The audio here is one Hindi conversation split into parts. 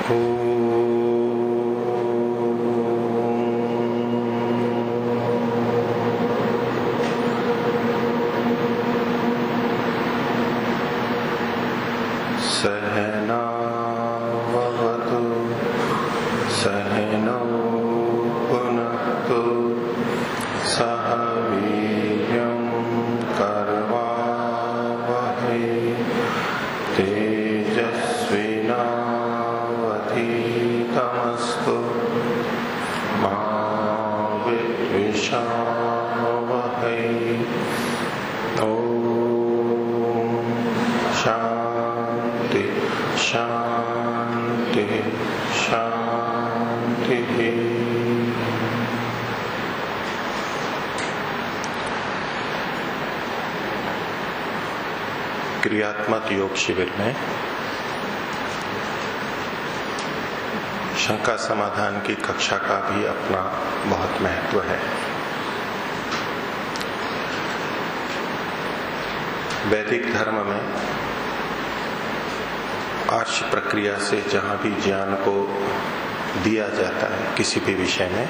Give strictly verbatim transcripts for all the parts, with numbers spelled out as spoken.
सहनावतु सहनौ पुनक्तु सह वीर्यं करवावहै तेजस्विनावधीतमस्तु मा विद्विषावहै। ओम शांति शांति शांति। क्रियात्मक योग शिविर में शंका समाधान की कक्षा का भी अपना बहुत महत्व है। वैदिक धर्म में आर्ष प्रक्रिया से जहां भी ज्ञान को दिया जाता है किसी भी विषय में,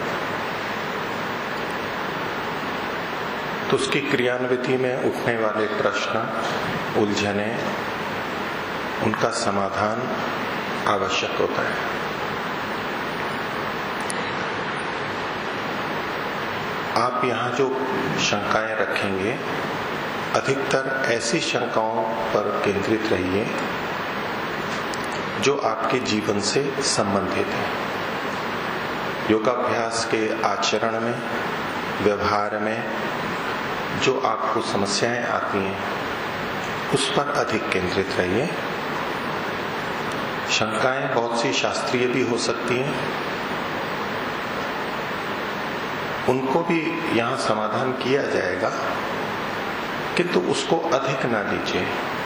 तो उसकी क्रियान्विति में उठने वाले प्रश्न, उलझने, उनका समाधान आवश्यक होता है। आप यहां जो शंकाएं रखेंगे, अधिकतर ऐसी शंकाओं पर केंद्रित रहिए जो आपके जीवन से संबंधित है। योगाभ्यास के आचरण में, व्यवहार में जो आपको समस्याएं आती हैं, उस पर अधिक केंद्रित रहिए। शंकाएं बहुत सी शास्त्रीय भी हो सकती हैं, उनको भी यहां समाधान किया जाएगा, किंतु उसको अधिक ना लीजिए।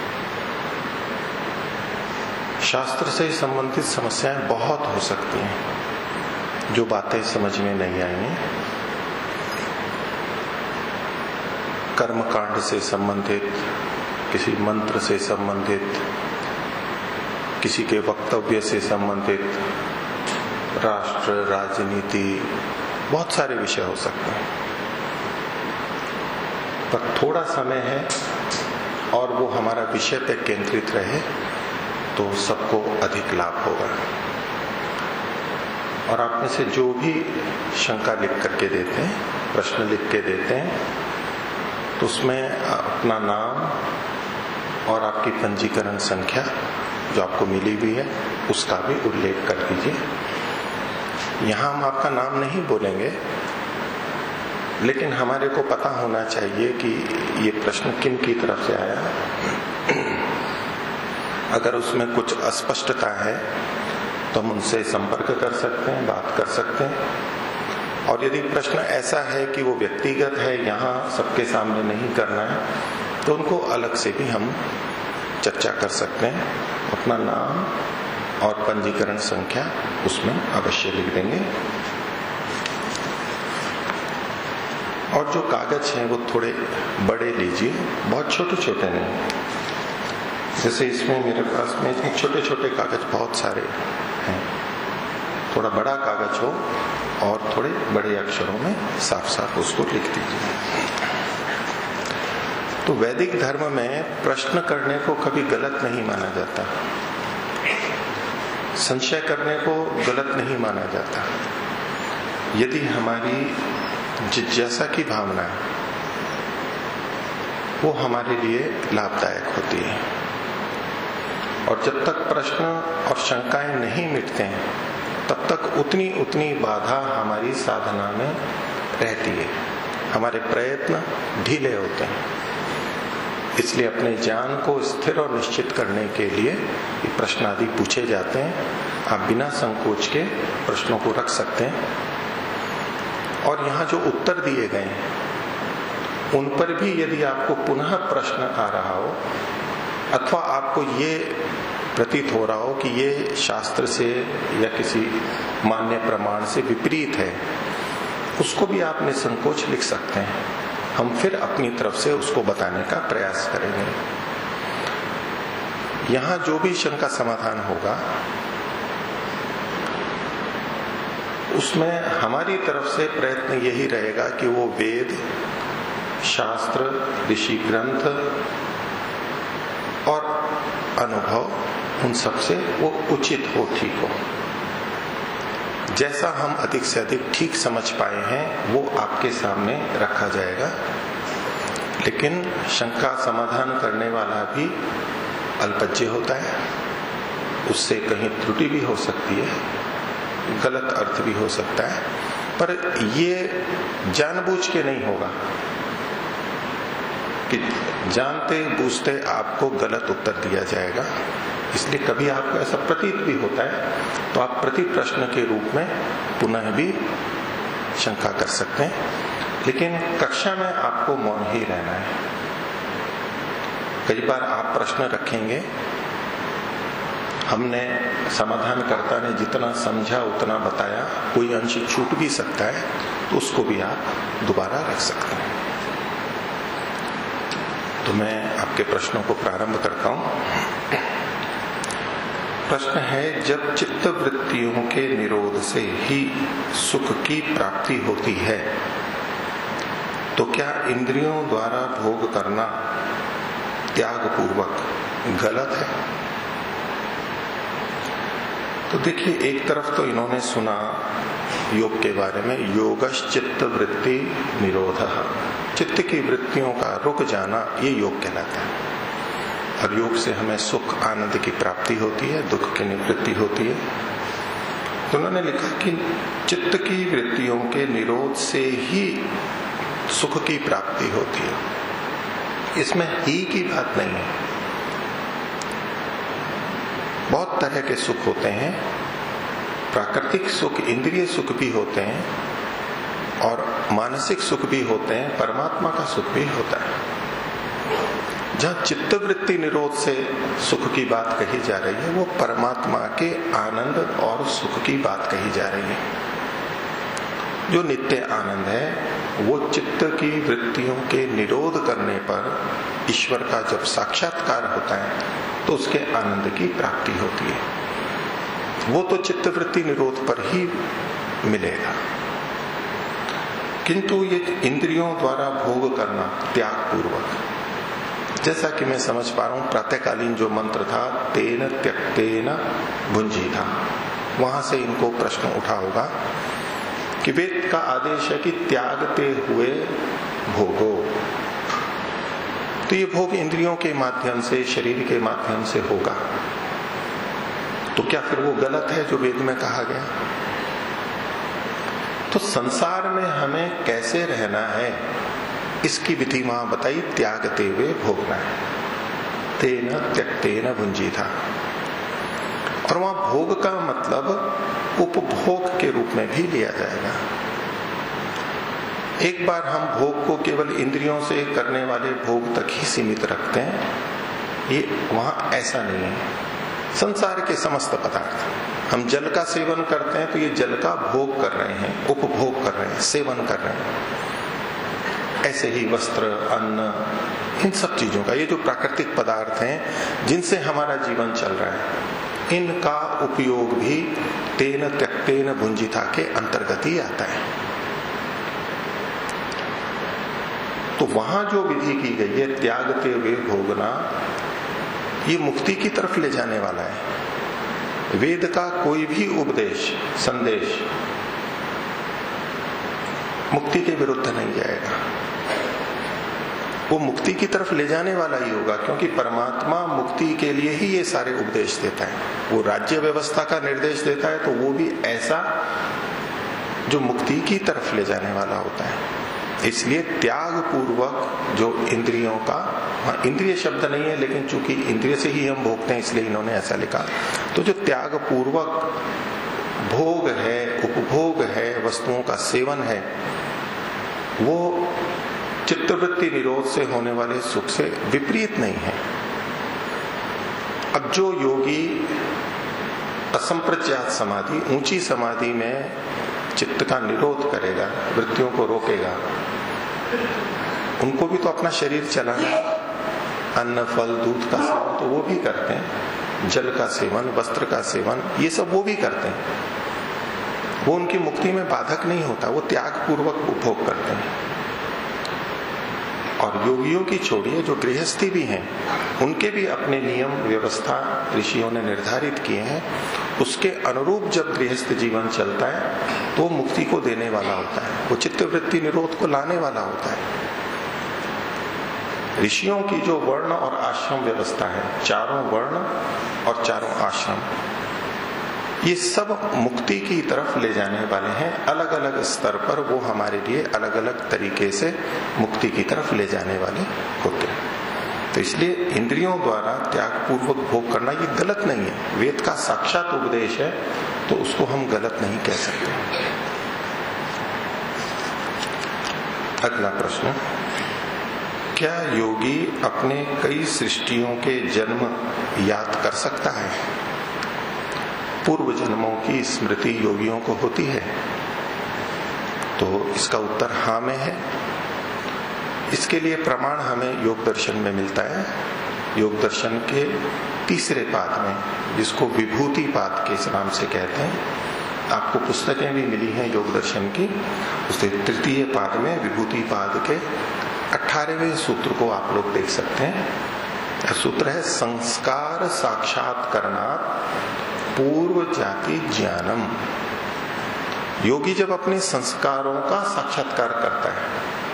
शास्त्र से संबंधित समस्याएं बहुत हो सकती हैं, जो बातें समझ में नहीं आएंगी। कर्मकांड से संबंधित, किसी मंत्र से संबंधित, किसी के वक्तव्य से संबंधित, राष्ट्र, राजनीति, बहुत सारे विषय हो सकते हैं। पर थोड़ा समय है और वो हमारा विषय पे केंद्रित रहे तो सबको अधिक लाभ होगा। और आप में से जो भी शंका लिख करके देते हैं, प्रश्न लिख के देते हैं, तो उसमें अपना नाम और आपकी पंजीकरण संख्या जो आपको मिली हुई है उसका भी उल्लेख कर दीजिए। यहां हम आपका नाम नहीं बोलेंगे, लेकिन हमारे को पता होना चाहिए कि ये प्रश्न किन की तरफ से आया। अगर उसमें कुछ अस्पष्टता है तो हम उनसे संपर्क कर सकते हैं, बात कर सकते हैं। और यदि प्रश्न ऐसा है कि वो व्यक्तिगत है, यहाँ सबके सामने नहीं करना है, तो उनको अलग से भी हम चर्चा कर सकते हैं। अपना नाम और पंजीकरण संख्या उसमें अवश्य लिख देंगे। और जो कागज हैं वो थोड़े बड़े लीजिए, बहुत छोटे छोटे नहीं। जैसे इसमें मेरे पास में छोटे छोटे कागज बहुत सारे हैं, थोड़ा बड़ा कागज हो और थोड़े बड़े अक्षरों में साफ साफ उसको लिख दीजिए। तो वैदिक धर्म में प्रश्न करने को कभी गलत नहीं माना जाता, संशय करने को गलत नहीं माना जाता, यदि हमारी जिज्ञासा की भावना है वो हमारे लिए लाभदायक होती है। और जब तक प्रश्न और शंकाएं नहीं मिटते हैं, तब तक उतनी उतनी बाधा हमारी साधना में रहती है, हमारे प्रयत्न ढीले होते हैं। इसलिए अपने ज्ञान को स्थिर और निश्चित करने के लिए ये प्रश्न आदि पूछे जाते हैं। आप बिना संकोच के प्रश्नों को रख सकते हैं। और यहाँ जो उत्तर दिए गए हैं उन पर भी यदि आपको पुनः प्रश्न आ रहा हो, अथवा आपको ये प्रतीत हो रहा हो कि ये शास्त्र से या किसी मान्य प्रमाण से विपरीत है, उसको भी आप निसंकोच लिख सकते हैं। हम फिर अपनी तरफ से उसको बताने का प्रयास करेंगे। यहाँ जो भी शंका समाधान होगा उसमें हमारी तरफ से प्रयत्न यही रहेगा कि वो वेद, शास्त्र, ऋषि ग्रंथ और अनुभव, उन सब से वो उचित हो, ठीक हो। जैसा हम अधिक से अधिक ठीक समझ पाए हैं वो आपके सामने रखा जाएगा। लेकिन शंका समाधान करने वाला भी अल्पज्य होता है, उससे कहीं त्रुटि भी हो सकती है, गलत अर्थ भी हो सकता है, पर ये जानबूझ के नहीं होगा कि जानते बूझते आपको गलत उत्तर दिया जाएगा। इसलिए कभी आपको ऐसा प्रतीत भी होता है तो आप प्रति प्रश्न के रूप में पुनः भी शंका कर सकते हैं, लेकिन कक्षा में आपको मौन ही रहना है। कई बार आप प्रश्न रखेंगे, हमने समाधानकर्ता ने जितना समझा उतना बताया, कोई अंश छूट भी सकता है, तो उसको भी आप दोबारा रख सकते हैं। तो मैं आपके प्रश्नों को प्रारंभ करता हूं। प्रश्न है, जब चित्त वृत्तियों के निरोध से ही सुख की प्राप्ति होती है तो क्या इंद्रियों द्वारा भोग करना त्याग पूर्वक गलत है? तो देखिए, एक तरफ तो इन्होंने सुना योग के बारे में, योगश चित्त वृत्ति निरोध, चित्त की वृत्तियों का रुक जाना, ये योग कहलाता है। और योग से हमें सुख आनंद की प्राप्ति होती है, दुख की निवृत्ति होती है। तो उन्होंने लिखा कि चित्त की वृत्तियों के निरोध से ही सुख की प्राप्ति होती है, इसमें ही की बात नहीं है। बहुत तरह के सुख होते हैं, प्राकृतिक सुख, इंद्रिय सुख भी होते हैं और मानसिक सुख भी होते हैं, परमात्मा का सुख भी होता है। जहां चित्तवृत्ति निरोध से सुख की बात कही जा रही है, वो परमात्मा के आनंद और सुख की बात कही जा रही है। जो नित्य आनंद है वो चित्त की वृत्तियों के निरोध करने पर ईश्वर का जब साक्षात्कार होता है तो उसके आनंद की प्राप्ति होती है। वो तो चित्तवृत्ति निरोध पर ही मिलेगा। किंतु ये इंद्रियों द्वारा भोग करना त्याग पूर्वक, जैसा कि मैं समझ पा रहा हूं, प्रातःकालीन जो मंत्र था, तेन त्यक्तेन भुंजीता, वहां से इनको प्रश्न उठा होगा कि वेद का आदेश है कि त्यागते हुए भोगो। तो ये भोग इंद्रियों के माध्यम से, शरीर के माध्यम से होगा, तो क्या फिर वो गलत है जो वेद में कहा गया? तो संसार में हमें कैसे रहना है इसकी विधि वहां बताई, त्यागते हुए भोगना है, तेन त्यक्तेन भुंजीता। और वहां भोग का मतलब उपभोग के रूप में भी लिया जाएगा। एक बार हम भोग को केवल इंद्रियों से करने वाले भोग तक ही सीमित रखते हैं, ये वहां ऐसा नहीं है। संसार के समस्त पदार्थ, हम जल का सेवन करते हैं तो ये जल का भोग कर रहे हैं, उपभोग कर रहे हैं, सेवन कर रहे हैं। ऐसे ही वस्त्र, अन्न, इन सब चीजों का, ये जो प्राकृतिक पदार्थ हैं जिनसे हमारा जीवन चल रहा है, इनका उपयोग भी तेन त्यक्तेन भुंजिता के अंतर्गत ही आता है। तो वहां जो विधि की गई है, त्यागते हुए भोगना, ये मुक्ति की तरफ ले जाने वाला है। वेद का कोई भी उपदेश, संदेश मुक्ति के विरुद्ध नहीं जाएगा, वो मुक्ति की तरफ ले जाने वाला ही होगा, क्योंकि परमात्मा मुक्ति के लिए ही ये सारे उपदेश देता है। वो राज्य व्यवस्था का निर्देश देता है तो वो भी ऐसा जो मुक्ति की तरफ ले जाने वाला होता है। इसलिए त्याग पूर्वक जो इंद्रियों का, हाँ इंद्रिय शब्द नहीं है लेकिन चूंकि इंद्रिय से ही हम भोगते हैं इसलिए इन्होंने ऐसा लिखा, तो जो त्याग पूर्वक भोग है, उपभोग है, वस्तुओं का सेवन है, वो चित्तवृत्ति निरोध से होने वाले सुख से विपरीत नहीं है। अब जो योगी असंप्रज्ञात समाधि, ऊंची समाधि में चित्त का निरोध करेगा, वृत्तियों को रोकेगा, उनको भी तो अपना शरीर चलाना, अन्न फल दूध का सेवन तो वो भी करते हैं, जल का सेवन, वस्त्र का सेवन, ये सब वो भी करते हैं। वो उनकी मुक्ति में बाधक नहीं होता, वो त्याग पूर्वक उपभोग करते हैं। और योगियों की छोड़िए, जो गृहस्थी भी हैं, उनके भी अपने नियम व्यवस्था ऋषियों ने निर्धारित किए हैं। उसके अनुरूप जब गृहस्थ जीवन चलता है तो मुक्ति को देने वाला होता है, वो चित्तवृत्ति निरोध को लाने वाला होता है। ऋषियों की जो वर्ण और आश्रम व्यवस्था है, चारों वर्ण और चारों आश्रम, ये सब मुक्ति की तरफ ले जाने वाले हैं। अलग अलग स्तर पर वो हमारे लिए अलग अलग तरीके से मुक्ति की तरफ ले जाने वाले होते हैं। तो इसलिए इंद्रियों द्वारा त्याग पूर्वक भोग करना ये गलत नहीं है, वेद का साक्षात उपदेश है, तो उसको हम गलत नहीं कह सकते। अगला प्रश्न, क्या योगी अपने कई सृष्टियों के जन्म याद कर सकता है? पूर्व जन्मों की स्मृति योगियों को होती है? तो इसका उत्तर हाँ में है। इसके लिए प्रमाण हमें योग दर्शन में मिलता है। योग दर्शन के तीसरे पाद में, जिसको विभूति पाद के नाम से कहते हैं, आपको पुस्तकें भी मिली हैं योग दर्शन की। उसके तृतीय पाद में विभूति पाद के अठारहवें सूत्र को आप लोग देख सकते हैं। सूत्र है संस्कार साक्षात्करणात् पूर्व जाति ज्ञानम। योगी जब अपने संस्कारों का साक्षात्कार करता है,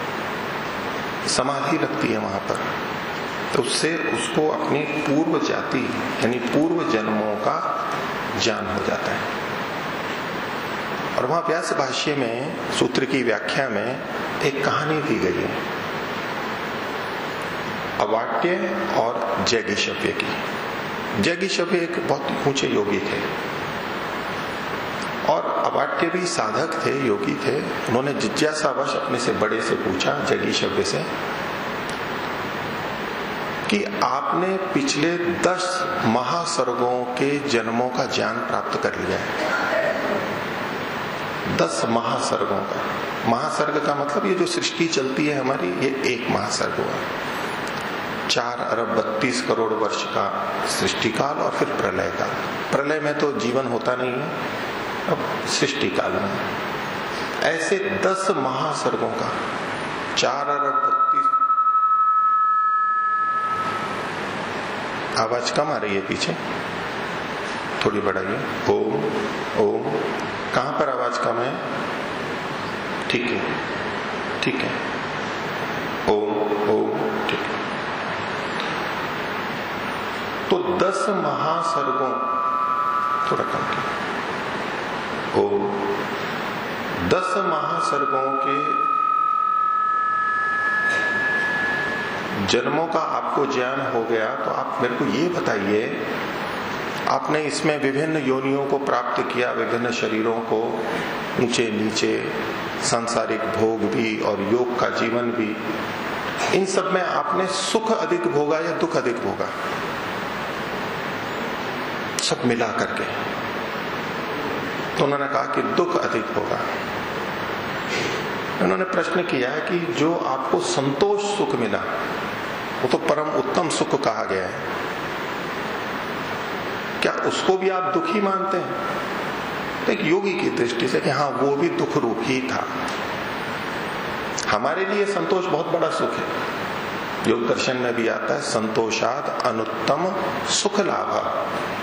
समाधि लगती है वहां पर, तो उससे उसको अपनी पूर्व जाति यानी पूर्व जन्मों का ज्ञान हो जाता है। और वहां व्यास भाष्य में सूत्र की व्याख्या में एक कहानी दी गई है अवाट्य और जैगिशव्य की। जैगिशव्य एक बहुत ऊंचे योगी थे और अवाट्य भी साधक थे, योगी थे। उन्होंने जिज्ञासावश अपने से बड़े से पूछा, जैगिशव्य से, कि आपने पिछले दस महासर्गों के जन्मों का ज्ञान प्राप्त कर लिया है। दस महासर्गों का, महासर्ग का मतलब ये जो सृष्टि चलती है हमारी, ये एक महासर्ग हुआ। चार अरब बत्तीस करोड़ वर्ष का सृष्टि काल और फिर प्रलय काल। प्रलय में तो जीवन होता नहीं है, अब सृष्टि काल में ऐसे दस महासर्गों का चार अरब बत्तीस। आवाज कम आ रही है पीछे, थोड़ी बढ़ाइए। ओम ओम। कहां पर आवाज कम है? ठीक है ठीक है। ओम ओम। ठीक है। तो दस महासर्गों, थोड़ा कम किया। ओम। दस महासर्गों के जन्मों का आपको ज्ञान हो गया, तो आप मेरे को ये बताइए, आपने इसमें विभिन्न योनियों को प्राप्त किया, विभिन्न शरीरों को, ऊंचे नीचे, सांसारिक भोग भी और योग का जीवन भी, इन सब में आपने सुख अधिक भोगा या दुख अधिक भोगा? सब मिला करके तो उन्होंने कहा कि दुख अधिक होगा। उन्होंने प्रश्न किया है कि जो आपको संतोष सुख मिला वो तो परम उत्तम सुख कहा गया है, क्या उसको भी आप दुखी मानते हैं? तो एक योगी की दृष्टि से कि हाँ, वो भी दुख रूप ही था। हमारे लिए संतोष बहुत बड़ा सुख है। योग दर्शन में भी आता है संतोषाद अनुत्तम सुख लाभ।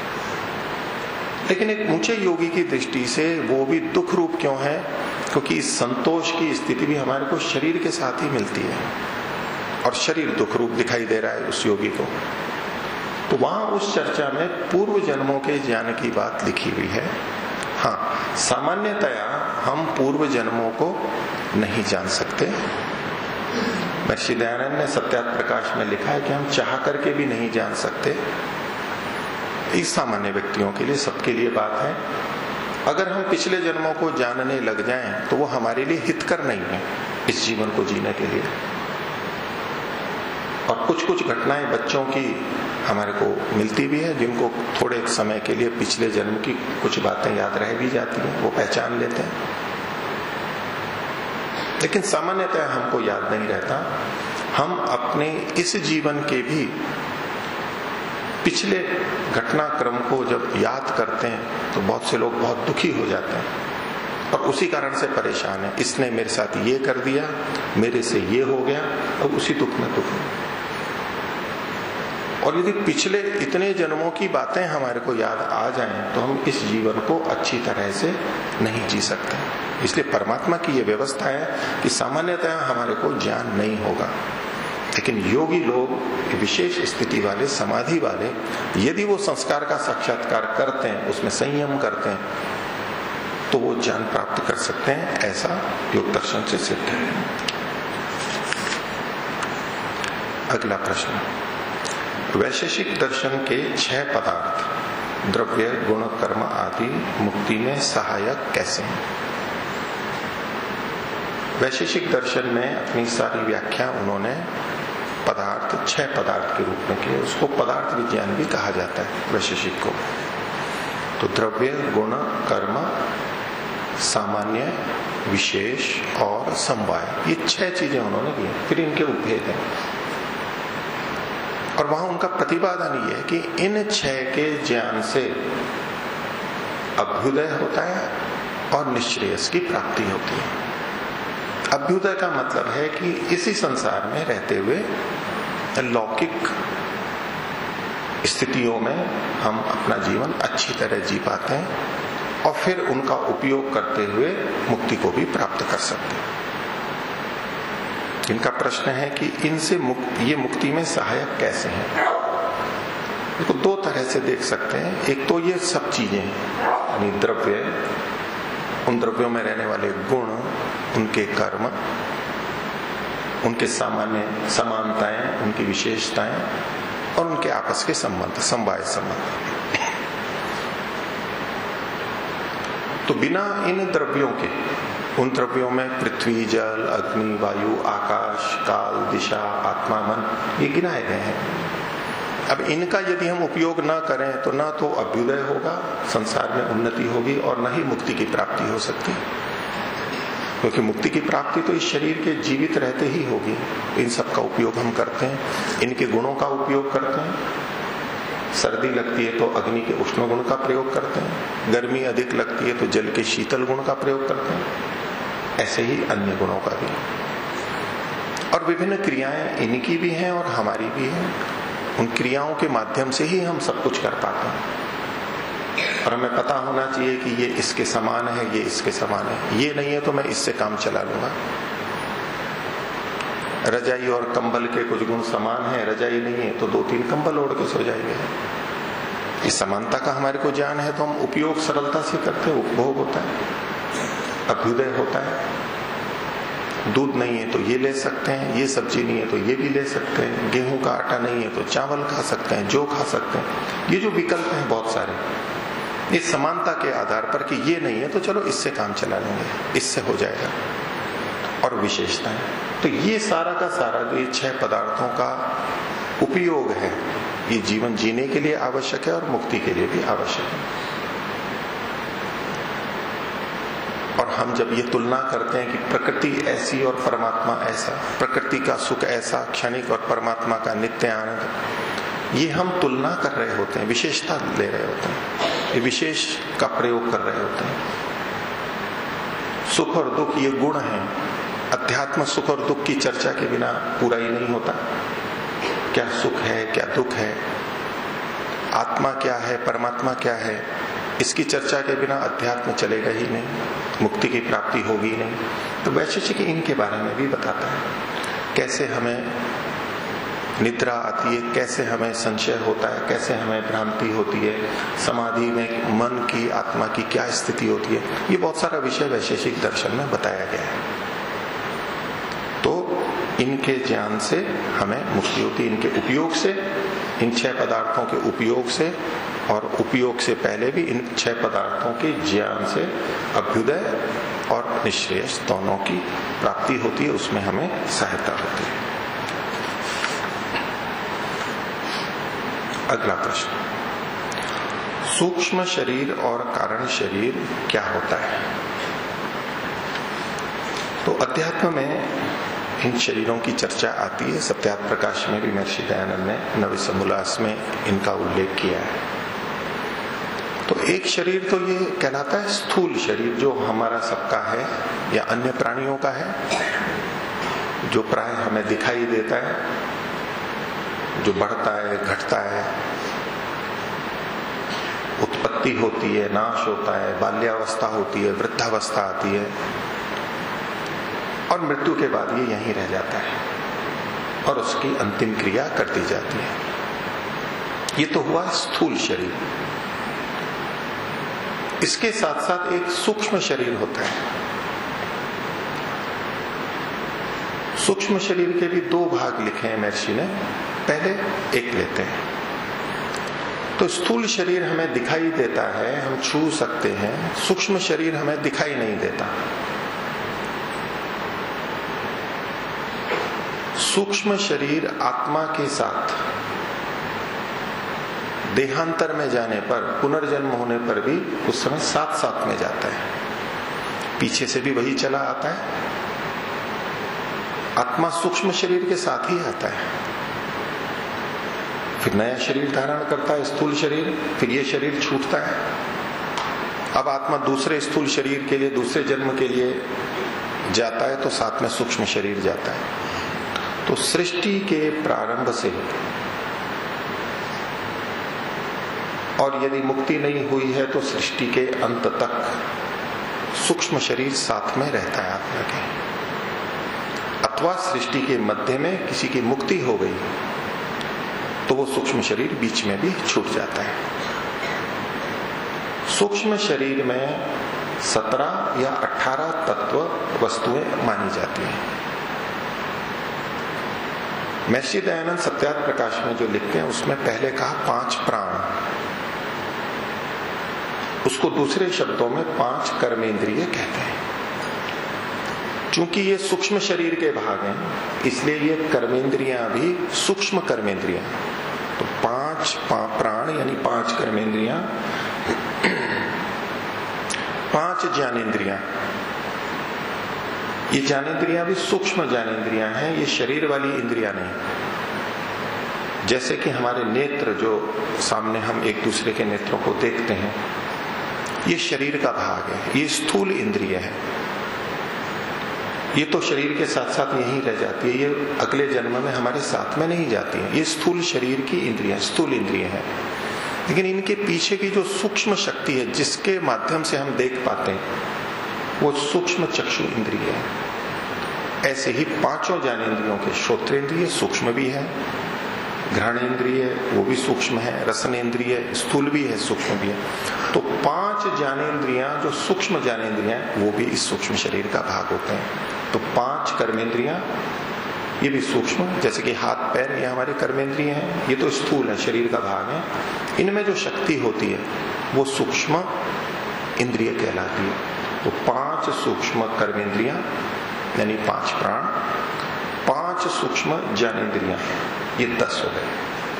लेकिन एक ऊंचे योगी की दृष्टि से वो भी दुख रूप क्यों है? क्योंकि इस संतोष की स्थिति भी हमारे को शरीर के साथ ही मिलती है और शरीर दुख रूप दिखाई दे रहा है उस योगी को। तो वहां उस चर्चा में पूर्व जन्मों के ज्ञान की बात लिखी हुई है। हाँ, सामान्यतया हम पूर्व जन्मों को नहीं जान सकते। महर्षि दयानंद ने सत्यार्थ प्रकाश में लिखा है कि हम चाह करके भी नहीं जान सकते। इस सामान्य व्यक्तियों के लिए, सबके लिए बात है। अगर हम पिछले जन्मों को जानने लग जाएं तो वो हमारे लिए हितकर नहीं है इस जीवन को जीने के लिए। और कुछ कुछ घटनाएं बच्चों की हमारे को मिलती भी है, जिनको थोड़े समय के लिए पिछले जन्म की कुछ बातें याद रह भी जाती हैं, वो पहचान लेते हैं। लेकिन सामान्यतः हमको याद नहीं रहता। हम अपने इस जीवन के भी पिछले घटनाक्रम को जब याद करते हैं तो बहुत से लोग बहुत दुखी हो जाते हैं। और उसी कारण से परेशान है, इसने मेरे साथ ये कर दिया, मेरे से ये हो गया, अब उसी दुख में दुख है। और यदि पिछले इतने जन्मों की बातें हमारे को याद आ जाएं तो हम इस जीवन को अच्छी तरह से नहीं जी सकते। इसलिए परमात्मा की ये व्यवस्था है कि सामान्यतः हमारे को ज्ञान नहीं होगा, लेकिन योगी लोग, विशेष स्थिति वाले, समाधि वाले, यदि वो संस्कार का साक्षात्कार करते हैं, उसमें संयम करते हैं, तो वो ज्ञान प्राप्त कर सकते हैं। ऐसा योग दर्शन से सिद्ध है। अगला प्रश्न, वैशेषिक दर्शन के छह पदार्थ द्रव्य, गुण, कर्म आदि मुक्ति में सहायक कैसे हैं? वैशेषिक दर्शन में अपनी सारी व्याख्या उन्होंने पदार्थ, छह पदार्थ के रूप में किए। उसको पदार्थ विज्ञान भी कहा जाता है वैशेषिक को। तो द्रव्य, गुण, कर्म, सामान्य, विशेष और समवाय, ये छह चीजें उन्होंने दी। फिर इनके उपभेद हैं और वहां उनका प्रतिपादन ये है कि इन छह के ज्ञान से अभ्युदय होता है और निश्रेयस की प्राप्ति होती है। अभ्युदय का मतलब है कि इसी संसार में रहते हुए लौकिक स्थितियों में हम अपना जीवन अच्छी तरह जी पाते हैं और फिर उनका उपयोग करते हुए मुक्ति को भी प्राप्त कर सकते हैं। इनका प्रश्न है कि इनसे मुक्त, ये मुक्ति में सहायक कैसे हैं? इसको दो तरह से देख सकते हैं। एक तो ये सब चीजें, यानी द्रव्य, उन द्रव्यों में रहने वाले गुण, उनके कर्म, उनके सामान्य समानताएं, उनकी विशेषताएं और उनके आपस के संबंध, समवाय संबंध। तो बिना इन द्रव्यों के, उन द्रव्यों में पृथ्वी, जल, अग्नि, वायु, आकाश, काल, दिशा, आत्मा, मन, ये गिनाए गए हैं। अब इनका यदि हम उपयोग न करें तो ना तो अभ्युदय होगा, संसार में उन्नति होगी, और न ही मुक्ति की प्राप्ति हो सकती, क्योंकि मुक्ति की प्राप्ति तो इस शरीर के जीवित रहते ही होगी। इन सब का उपयोग हम करते हैं, इनके गुणों का उपयोग करते हैं। सर्दी लगती है तो अग्नि के उष्ण गुण का प्रयोग करते हैं, गर्मी अधिक लगती है तो जल के शीतल गुण का प्रयोग करते हैं, ऐसे ही अन्य गुणों का भी। और विभिन्न क्रियाएं इनकी भी हैं और हमारी भी हैं। उन क्रियाओं के माध्यम से ही हम सब कुछ कर पाते हैं। और हमें पता होना चाहिए कि ये इसके समान है, ये इसके समान है, ये नहीं है तो मैं इससे काम चला लूंगा। रजाई और कंबल के कुछ गुण समान है, रजाई नहीं है तो दो तीन कंबल ओढ़ के सो जाएंगे। इस समानता का हमारे को ज्ञान है तो हम उपयोग सरलता से करते हैं, उपभोग होता है, अभ्युदय होता है। दूध नहीं है तो ये ले सकते हैं, ये सब्जी नहीं है तो ये भी ले सकते हैं, गेहूं का आटा नहीं है तो चावल खा सकते हैं, जो खा सकते हैं। ये जो विकल्प हैं बहुत सारे, इस समानता के आधार पर कि ये नहीं है तो चलो इससे काम चला लेंगे, इससे हो जाएगा। और विशेषताएं, तो ये सारा का सारा जो ये छह पदार्थों का उपयोग है, ये जीवन जीने के लिए आवश्यक है और मुक्ति के लिए भी आवश्यक है। और हम जब ये तुलना करते हैं कि प्रकृति ऐसी और परमात्मा ऐसा, प्रकृति का सुख ऐसा क्षणिक और परमात्मा का नित्य आनंद, ये हम तुलना कर रहे होते हैं, विशेषता ले रहे होते हैं, ये विशेष का प्रयोग कर रहे होते हैं। सुख और दुख ये गुण हैं। अध्यात्म सुख और दुख की चर्चा के बिना पूरा ही नहीं होता। क्या सुख है, क्या दुख है, आत्मा क्या है, परमात्मा क्या है, इसकी चर्चा के बिना अध्यात्म चलेगा ही नहीं, मुक्ति की प्राप्ति होगी ही नहीं। तो वैशेषिक इनके बारे में भी बताता है, कैसे हमें निद्रा आती है, कैसे हमें संशय होता है, कैसे हमें भ्रांति होती है, समाधि में मन की, आत्मा की क्या स्थिति होती है। ये बहुत सारा विषय वैशेषिक दर्शन में बताया गया है। तो इनके ज्ञान से हमें मुक्ति होती है, इनके उपयोग से, इन छह पदार्थों के उपयोग से, और उपयोग से पहले भी इन छह पदार्थों के ज्ञान से अभ्युदय और निश्रेयस दोनों की प्राप्ति होती है, उसमें हमें सहायता होती है। अगला प्रश्न, सूक्ष्म शरीर और कारण शरीर क्या होता है? तो अध्यात्म में इन शरीरों की चर्चा आती है। सत्यार्थ प्रकाश में भी महर्षि दयानंद ने नवसमुल्लास में इनका उल्लेख किया है। तो एक शरीर तो ये कहलाता है स्थूल शरीर, जो हमारा सबका है या अन्य प्राणियों का है, जो प्राय हमें दिखाई देता है, जो बढ़ता है, घटता है, उत्पत्ति होती है, नाश होता है, बाल्यावस्था होती है, वृद्धावस्था आती है और मृत्यु के बाद ये यहीं रह जाता है और उसकी अंतिम क्रिया कर दी जाती है। ये तो हुआ स्थूल शरीर। इसके साथ साथ एक सूक्ष्म शरीर होता है। सूक्ष्म शरीर के भी दो भाग लिखे हैं महर्षि ने, पहले एक लेते हैं। तो स्थूल शरीर हमें दिखाई देता है, हम छू सकते हैं, सूक्ष्म शरीर हमें दिखाई नहीं देता। सूक्ष्म शरीर आत्मा के साथ देहांतर में जाने पर, पुनर्जन्म होने पर भी उस समय साथ साथ में जाता है, पीछे से भी वही चला आता है। आत्मा सूक्ष्म शरीर के साथ ही आता है, फिर नया शरीर धारण करता है, स्थूल शरीर, फिर ये शरीर छूटता है। अब आत्मा दूसरे स्थूल शरीर के लिए, दूसरे जन्म के लिए जाता है तो साथ में सूक्ष्म शरीर जाता है। तो सृष्टि के प्रारंभ से और यदि मुक्ति नहीं हुई है तो सृष्टि के अंत तक सूक्ष्म शरीर साथ में रहता है आत्मा के। अथवा सृष्टि के मध्य में किसी की मुक्ति हो गई तो वो सूक्ष्म शरीर बीच में भी छूट जाता है। सूक्ष्म शरीर में सत्रह या अठारह तत्व वस्तुएं मानी जाती हैं। महर्षि दयानंद सत्यार्थ प्रकाश में जो लिखते हैं उसमें पहले कहा पांच प्राण, उसको दूसरे शब्दों में पांच कर्मेंद्रिय कहते हैं। चूंकि ये सूक्ष्म शरीर के भाग हैं इसलिए ये कर्मेंद्रियां भी सूक्ष्म कर्मेंद्रियां। तो पांच पा, प्राण यानी पांच कर्मेंद्रियां, पांच ज्ञानेंद्रियां। ये ज्ञानेंद्रियां भी सूक्ष्म ज्ञानेंद्रियां हैं, ये शरीर वाली इंद्रियां नहीं। जैसे कि हमारे नेत्र, जो सामने हम एक दूसरे के नेत्रों को देखते हैं, ये शरीर का भाग है, ये स्थूल इंद्रिय है। ये तो शरीर के साथ साथ यहीं रह जाती है, ये अगले जन्म में हमारे साथ में नहीं जाती है। ये स्थूल शरीर की इंद्रियां, स्थूल इंद्रिय है। लेकिन इनके पीछे की जो सूक्ष्म शक्ति है जिसके माध्यम से हम देख पाते हैं वो सूक्ष्म चक्षु इंद्रिय है। ऐसे ही पांचों ज्ञानेंद्रियों के श्रोत्रेंद्रिय सूक्ष्म भी है, घ्राणेन्द्रिय वो भी सूक्ष्म है, रसनेन्द्रिय स्थूल भी है, सूक्ष्म भी है। तो पांच ज्ञानेन्द्रियां जो सूक्ष्म ज्ञानेन्द्रियां वो भी इस सूक्ष्म शरीर का भाग होते हैं। तो पांच कर्मेंद्रियां ये भी सूक्ष्म, जैसे कि हाथ पैर ये हमारे कर्मेंद्रिय हैं, ये तो स्थूल है, शरीर का भाग है। इनमें जो शक्ति होती है वो सूक्ष्म इंद्रिय कहलाती है। तो पांच सूक्ष्म कर्मेंद्रियां यानी पांच प्राण, पांच सूक्ष्म ज्ञानेंद्रियां, ये दस हो गए।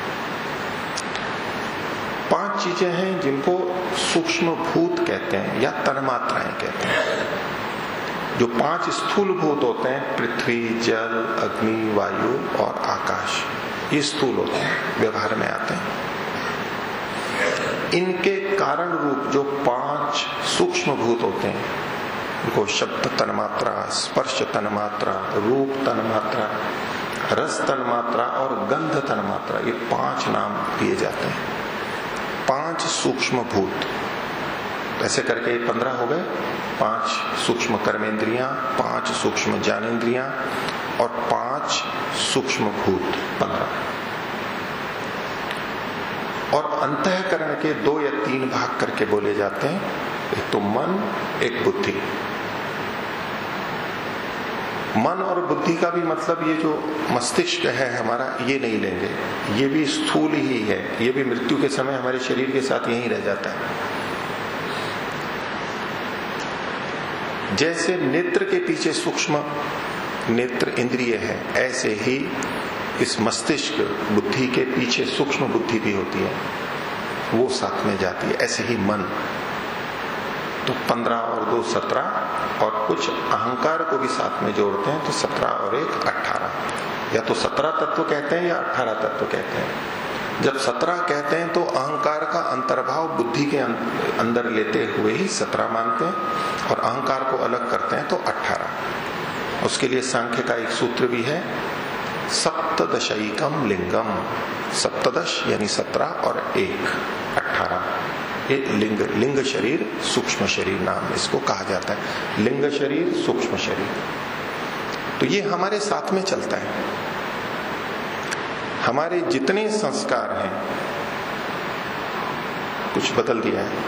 पांच चीजें हैं जिनको सूक्ष्म भूत कहते हैं या तन्मात्राएं कहते हैं। जो पांच स्थूल भूत होते हैं, पृथ्वी, जल, अग्नि, वायु और आकाश, ये स्थूल होते हैं, व्यवहार में आते हैं। इनके कारण रूप जो पांच सूक्ष्म भूत होते हैं उनको शब्द तन्मात्रा, स्पर्श तन्मात्रा, रूप तन्मात्रा, रस तन्मात्रा और गंध तन्मात्रा, ये पांच नाम दिए जाते हैं। पांच सूक्ष्म भूत, ऐसे करके पंद्रह हो गए। पांच सूक्ष्म कर्मेंद्रियां, पांच सूक्ष्म ज्ञानेंद्रियां और पांच सूक्ष्म भूत, पंद्रह। और अंतःकरण के दो या तीन भाग करके बोले जाते हैं, एक तो मन, एक बुद्धि। मन और बुद्धि का भी मतलब ये जो मस्तिष्क है हमारा, ये नहीं लेंगे, ये भी स्थूल ही है, ये भी मृत्यु के समय हमारे शरीर के साथ यहीं रह जाता है। जैसे नेत्र के पीछे सूक्ष्म नेत्र इंद्रिय है, ऐसे ही इस मस्तिष्क बुद्धि के पीछे सूक्ष्म बुद्धि भी होती है, वो साथ में जाती है। ऐसे ही मन, तो पंद्रह और दो सत्रह, और कुछ अहंकार को भी साथ में जोड़ते हैं तो सत्रह और एक अठारह। या तो सत्रह तत्व कहते हैं या अठारह तत्व कहते हैं। जब सत्रह कहते हैं तो अहंकार का अंतर्भाव बुद्धि के अंदर लेते हुए ही सत्रह मानते हैं, और अहंकार को अलग करते हैं तो अठारह। उसके लिए सांख्य का एक सूत्र भी है, सप्तदशैकम लिंगम। सप्तदश यानी सत्रह और एक अठारह। ये लिंग लिंग शरीर सूक्ष्म शरीर नाम इसको कहा जाता है, लिंग शरीर सूक्ष्म शरीर। तो ये हमारे साथ में चलता है। हमारे जितने संस्कार हैं, कुछ बदल दिया है,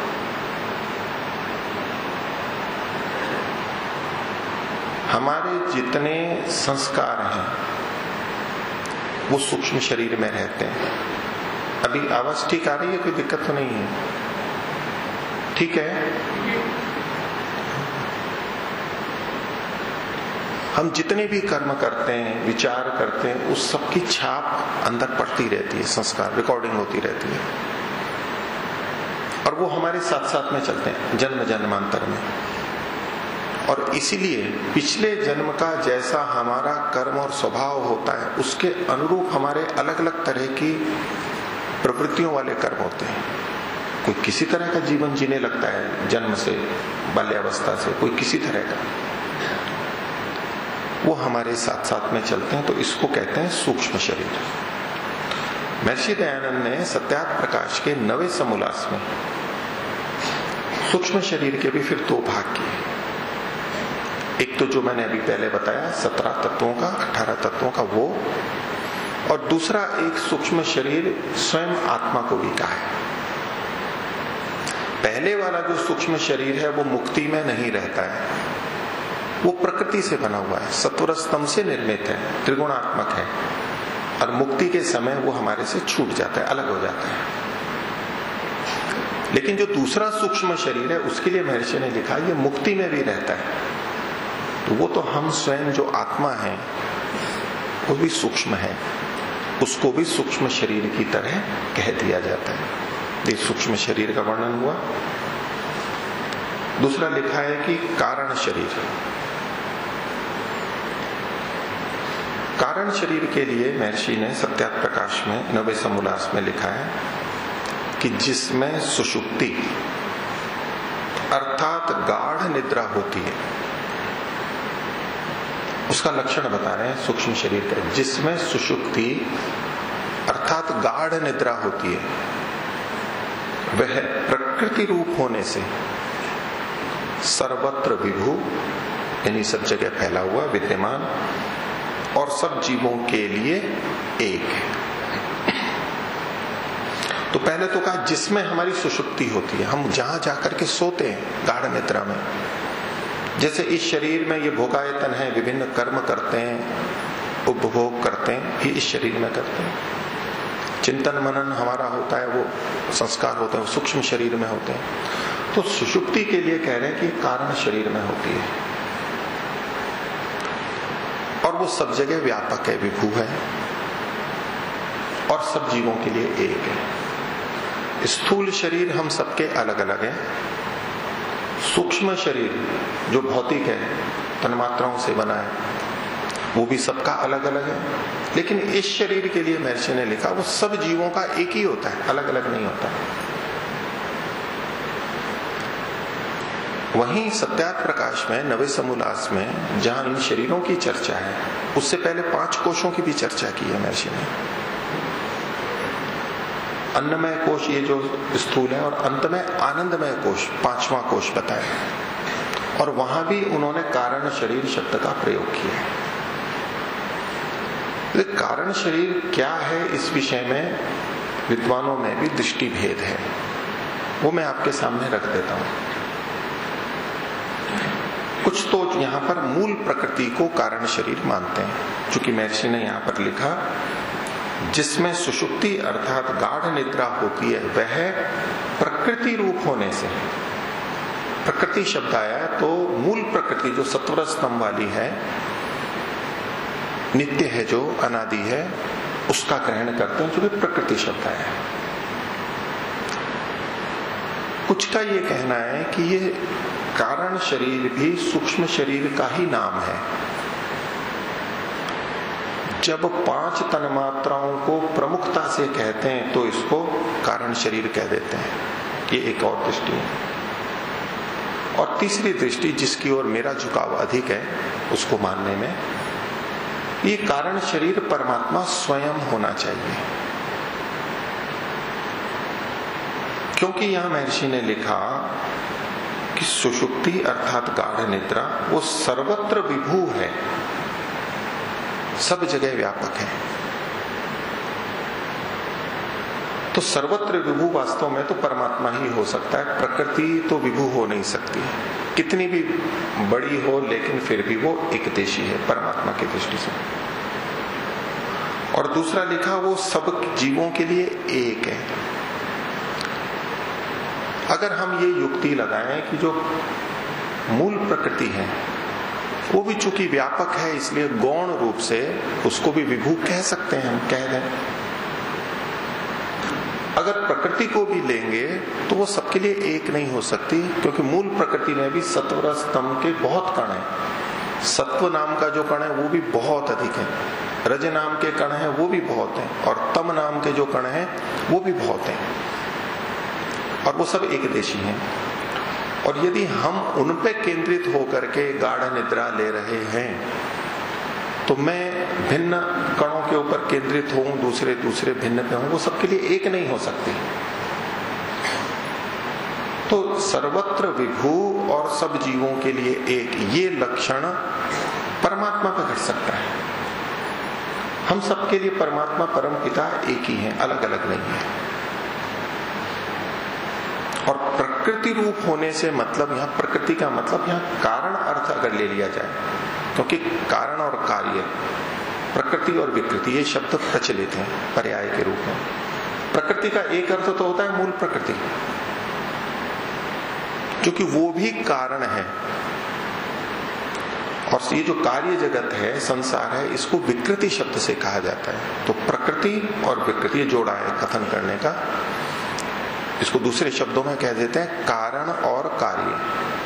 हमारे जितने संस्कार हैं वो सूक्ष्म शरीर में रहते हैं। अभी आवाज ठीक आ रही है? कोई दिक्कत तो नहीं है? ठीक है। हम जितने भी कर्म करते हैं, विचार करते हैं, उस सब की छाप अंदर पड़ती रहती है, संस्कार रिकॉर्डिंग होती रहती है, और वो हमारे साथ साथ में चलते हैं जन्म जन्मांतर में। और इसीलिए पिछले जन्म का जैसा हमारा कर्म और स्वभाव होता है, उसके अनुरूप हमारे अलग अलग तरह की प्रवृत्तियों वाले कर्म होते हैं। कोई किसी तरह का जीवन जीने लगता है जन्म से, बाल्यावस्था से, कोई किसी तरह का, वो हमारे साथ साथ में चलते हैं। तो इसको कहते हैं सूक्ष्म शरीर। महर्षि दयानंद ने सत्यार्थ प्रकाश के नवे समोल्लास में सूक्ष्म शरीर के भी फिर दो भाग किए। एक तो जो मैंने अभी पहले बताया सत्रह तत्वों का, अठारह तत्वों का वो, और दूसरा एक सूक्ष्म शरीर स्वयं आत्मा को भी कहा है। पहले वाला जो सूक्ष्म शरीर है वो मुक्ति में नहीं रहता है, वो प्रकृति से बना हुआ है, सत्वर स्तंभ से निर्मित है, त्रिगुणात्मक है, और मुक्ति के समय वो हमारे से छूट जाता है, अलग हो जाता है। लेकिन जो दूसरा सूक्ष्म शरीर है उसके लिए महर्षि ने लिखा ये मुक्ति में भी रहता है। तो वो तो हम स्वयं जो आत्मा है वो भी सूक्ष्म है, उसको भी सूक्ष्म शरीर की तरह कह दिया जाता है। ये सूक्ष्म शरीर का वर्णन हुआ। दूसरा लिखा है कि कारण शरीर। कारण शरीर के लिए महर्षि ने सत्यार्थ प्रकाश में नवे समोल्लास में लिखा है कि जिसमें सुषुप्ति अर्थात गाढ़ निद्रा होती है, उसका लक्षण बता रहे हैं सूक्ष्म शरीर का। जिसमें सुषुप्ति अर्थात गाढ़ निद्रा होती है, वह प्रकृति रूप होने से सर्वत्र विभु यानी सब जगह फैला हुआ विद्यमान और सब जीवों के लिए एक है। तो पहले तो कहा जिसमें हमारी सुषुप्ति होती है, हम जहां जाकर के सोते हैं गाढ़ निद्रा में। जैसे इस शरीर में ये भोगायतन है, विभिन्न कर्म करते हैं, उपभोग करते हैं, ये इस शरीर में करते हैं। चिंतन मनन हमारा होता है, वो संस्कार होते हैं, वो सूक्ष्म शरीर में होते हैं। तो सुषुप्ति के लिए कह रहे हैं कि कारण शरीर में होती है, और वो सब जगह व्यापक है, विभू है, और सब जीवों के लिए एक है। स्थूल शरीर हम सबके अलग अलग है। सूक्ष्म शरीर जो भौतिक है, तन्मात्राओं से बना है, वो भी सबका अलग अलग है। लेकिन इस शरीर के लिए महर्षि ने लिखा वो सब जीवों का एक ही होता है, अलग अलग नहीं होता। वहीं सत्यार्थ प्रकाश में नवे समोल्लास में जहां इन शरीरों की चर्चा है, उससे पहले पांच कोशों की भी चर्चा की है महर्षि ने। अन्नमय कोश ये जो स्थूल है, और अंत में आनंदमय कोश पांचवा कोश बताया, और वहां भी उन्होंने कारण शरीर शब्द का प्रयोग किया है। तो कारण शरीर क्या है, इस विषय में विद्वानों में भी दृष्टि भेद है, वो मैं आपके सामने रख देता हूं। कुछ तो यहां पर मूल प्रकृति को कारण शरीर मानते हैं, चूंकि महर्षि ने यहां पर लिखा जिसमें सुषुप्ति अर्थात गाढ़ निद्रा होती है, वह प्रकृति रूप होने से, प्रकृति शब्द आया तो मूल प्रकृति जो सत्वर स्तंभ वाली है, नित्य है, जो अनादि है, उसका ग्रहण करते हैं, जो प्रकृति शब्द आया है। कुछ का ये कहना है कि ये कारण शरीर भी सूक्ष्म शरीर का ही नाम है। जब पांच तन्मात्राओं को प्रमुखता से कहते हैं तो इसको कारण शरीर कह देते हैं। ये एक और दृष्टि है। और तीसरी दृष्टि जिसकी ओर मेरा झुकाव अधिक है उसको मानने में, ये कारण शरीर परमात्मा स्वयं होना चाहिए। क्योंकि यहां महर्षि ने लिखा कि सुषुप्ति अर्थात गाढ़ निद्रा वो सर्वत्र विभू है, सब जगह व्यापक है। तो सर्वत्र विभू वास्तव में तो परमात्मा ही हो सकता है, प्रकृति तो विभू हो नहीं सकती, कितनी भी बड़ी हो लेकिन फिर भी वो एकदेशी है परमात्मा की दृष्टि से। और दूसरा लिखा वो सब जीवों के लिए एक है। अगर हम ये युक्ति लगाएं कि जो मूल प्रकृति है वो भी चूंकि व्यापक है इसलिए गौण रूप से उसको भी विभू कह सकते हैं, हम कह दें। अगर प्रकृति को भी लेंगे तो वो सबके लिए एक नहीं हो सकती, क्योंकि मूल प्रकृति में भी सत्व स्तंभ के बहुत कण हैं। सत्व नाम का जो कण है वो भी बहुत अधिक है, रज नाम के कण है वो भी बहुत है, और तम नाम के जो कण है वो भी बहुत है, और वो सब एक देशी हैं। और यदि हम उन पे केंद्रित होकर के गाढ़ निद्रा ले रहे हैं तो मैं भिन्न कणों के ऊपर केंद्रित हूं, दूसरे दूसरे भिन्न पे हूं, वो सबके लिए एक नहीं हो सकती। तो सर्वत्र विभू और सब जीवों के लिए एक, ये लक्षण परमात्मा पे घट सकता है। हम सबके लिए परमात्मा परम पिता एक ही है, अलग अलग नहीं है। और प्रकृति रूप होने से मतलब यहां प्रकृति का मतलब यहां कारण अर्थ अगर ले लिया जाए, क्योंकि कारण और कार्य, प्रकृति और विकृति ये शब्द प्रचलित हैं पर्याय के रूप में। प्रकृति का एक अर्थ तो होता है मूल प्रकृति, क्योंकि वो भी कारण है। और ये जो कार्य जगत है, संसार है, इसको विकृति शब्द से कहा जाता है। तो प्रकृति और विकृति जोड़ा है कथन करने का। इसको दूसरे शब्दों में कह देते हैं कारण और कार्य।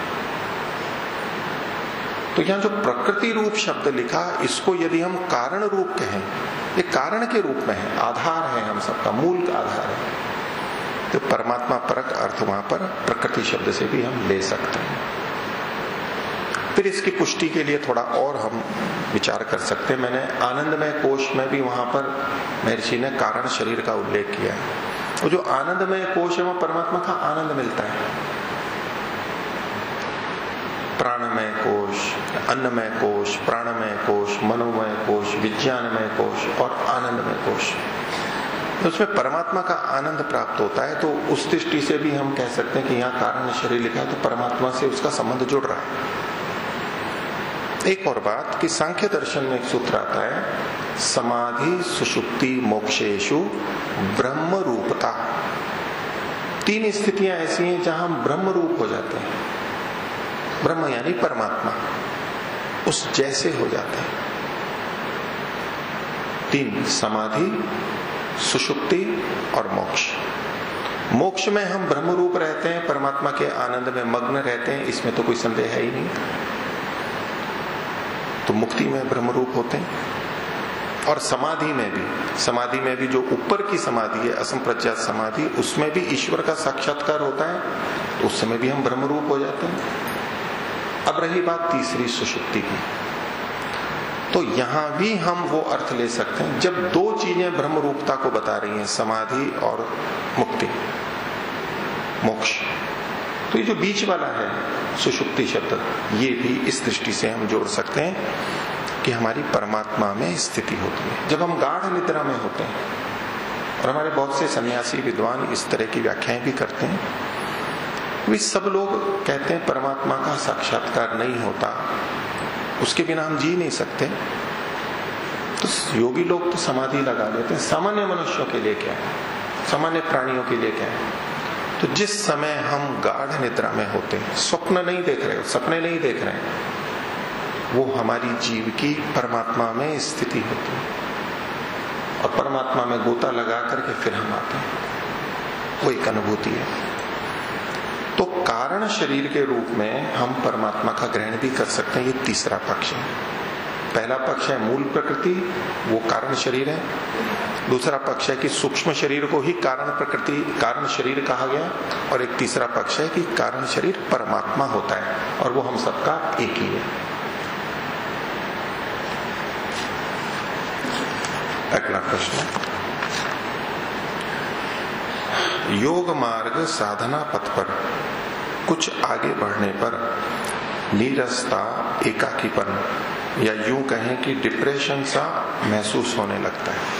तो यहां जो प्रकृति रूप शब्द लिखा, इसको यदि हम कारण रूप कहें, ये कारण के रूप में है, आधार है, हम सबका मूल का आधार है। तो परमात्मा परक अर्थ वहां पर प्रकृति शब्द से भी हम ले सकते हैं। फिर इसकी पुष्टि के लिए थोड़ा और हम विचार कर सकते हैं। मैंने आनंदमय कोश में भी वहां पर महर्षि ने कारण शरीर का उल्लेख किया है। वो जो आनंदमय कोश है वह परमात्मा का आनंद मिलता है। प्राणमय कोश, अन्नमय कोश, प्राणमय कोश, मनोमय कोश, विज्ञानमय कोश और आनंदमय कोश, तो उसमें परमात्मा का आनंद प्राप्त होता है। तो उस दृष्टि से भी हम कह सकते हैं कि यहाँ कारण शरीर लिखा है तो परमात्मा से उसका संबंध जुड़ रहा है। एक और बात कि सांख्य दर्शन में एक सूत्र आता है, समाधि सुषुप्ति मोक्षेशु ब्रह्म रूपता। तीन स्थितियां ऐसी हैं जहां हम ब्रह्म रूप हो जाते हैं। ब्रह्म यानी परमात्मा, उस जैसे हो जाते हैं। तीन, समाधि, सुषुप्ति और मोक्ष। मोक्ष में हम ब्रह्म रूप रहते हैं, परमात्मा के आनंद में मग्न रहते हैं, इसमें तो कोई संदेह है ही नहीं। तो मुक्ति में ब्रह्म रूप होते हैं। और समाधि में भी, समाधि में भी जो ऊपर की समाधि है, असंप्रज्ञात समाधि, उसमें भी ईश्वर का साक्षात्कार होता है, तो उस समय भी हम ब्रह्म रूप हो जाते हैं। अब रही बात तीसरी सुषुप्ति की, तो यहां भी हम वो अर्थ ले सकते हैं जब दो चीजें ब्रह्म रूपता को बता रही हैं, समाधि और मुक्ति, मोक्ष। तो ये जो बीच वाला है सुषुप्ति शब्द, ये भी इस दृष्टि से हम जोड़ सकते हैं कि हमारी परमात्मा में स्थिति होती है जब हम गाढ़ निद्रा में होते हैं। और हमारे बहुत से सन्यासी विद्वान इस तरह की व्याख्याएं भी करते हैं। वे सब लोग कहते हैं परमात्मा का साक्षात्कार नहीं होता, उसके बिना हम जी नहीं सकते। तो योगी लोग तो समाधि लगा लेते हैं। सामान्य मनुष्यों के लिए क्या है, सामान्य प्राणियों के लिए क्या है? तो जिस समय हम गाढ़ निद्रा में होते हैं, स्वप्न नहीं देख रहे, सपने नहीं देख रहे हैं, वो हमारी जीव की परमात्मा में स्थिति होती है। और परमात्मा में गोता लगा करके फिर हम आते हैं, वो एक अनुभूति है। तो कारण शरीर के रूप में हम परमात्मा का ग्रहण भी कर सकते हैं, ये तीसरा पक्ष है। पहला पक्ष है मूल प्रकृति, वो कारण शरीर है। दूसरा पक्ष है कि सूक्ष्म शरीर को ही कारण प्रकृति, कारण शरीर कहा गया। और एक तीसरा पक्ष है कि कारण शरीर परमात्मा होता है और वो हम सबका एक ही है। अगला प्रश्न, योग मार्ग साधना पथ पर कुछ आगे बढ़ने पर नीरसता, एकाकीपन या यूं कहें कि डिप्रेशन सा महसूस होने लगता है।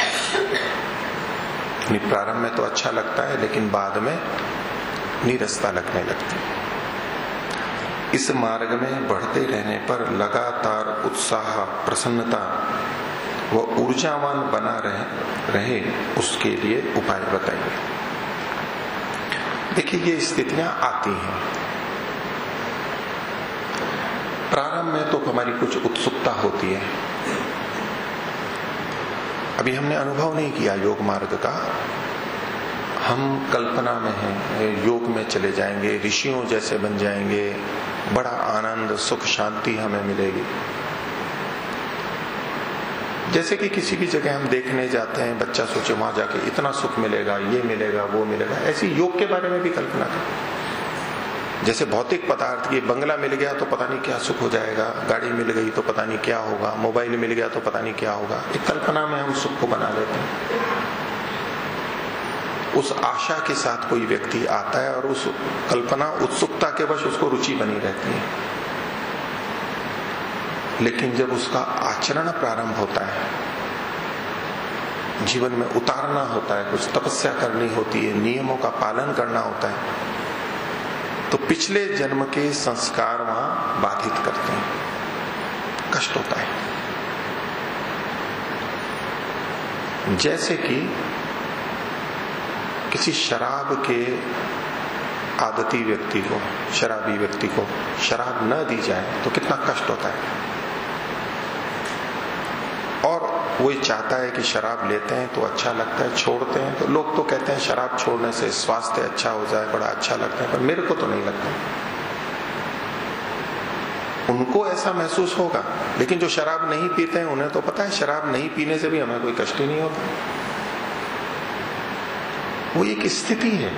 प्रारंभ में तो अच्छा लगता है लेकिन बाद में नीरसता लगने लगती है। इस मार्ग में बढ़ते रहने पर लगातार उत्साह, प्रसन्नता व ऊर्जावान बना रहे, रहे उसके लिए उपाय बताइए। देखिए, ये स्थितियां आती हैं। प्रारंभ में तो हमारी कुछ उत्सुकता होती है। अभी हमने अनुभव नहीं किया योग मार्ग का, हम कल्पना में हैं, योग में चले जाएंगे, ऋषियों जैसे बन जाएंगे, बड़ा आनंद, सुख, शांति हमें मिलेगी। जैसे कि किसी भी जगह हम देखने जाते हैं, बच्चा सोचे वहां जाके इतना सुख मिलेगा, ये मिलेगा, वो मिलेगा। ऐसी योग के बारे में भी कल्पना करें। जैसे भौतिक पदार्थ, ये बंगला मिल गया तो पता नहीं क्या सुख हो जाएगा, गाड़ी मिल गई तो पता नहीं क्या होगा, मोबाइल मिल गया तो पता नहीं क्या होगा। एक कल्पना में हम सुख को बना लेते हैं। उस आशा के साथ कोई व्यक्ति आता है और उस कल्पना, उत्सुकता के वश उसको रुचि बनी रहती है। लेकिन जब उसका आचरण प्रारंभ होता है, जीवन में उतारना होता है, कुछ तपस्या करनी होती है, नियमों का पालन करना होता है, तो पिछले जन्म के संस्कार वहां बाधित करते हैं, कष्ट होता है। जैसे कि किसी शराब के आदती व्यक्ति को, शराबी व्यक्ति को शराब न दी जाए तो कितना कष्ट होता है। और वो चाहता है कि शराब लेते हैं तो अच्छा लगता है, छोड़ते हैं तो लोग तो कहते हैं शराब छोड़ने से स्वास्थ्य अच्छा हो जाए, बड़ा अच्छा लगता है, पर मेरे को तो नहीं लगता। उनको ऐसा महसूस होगा, लेकिन जो शराब नहीं पीते हैं उन्हें तो पता है शराब नहीं पीने से भी हमें कोई कष्ट ही नहीं होता। वो एक स्थिति है।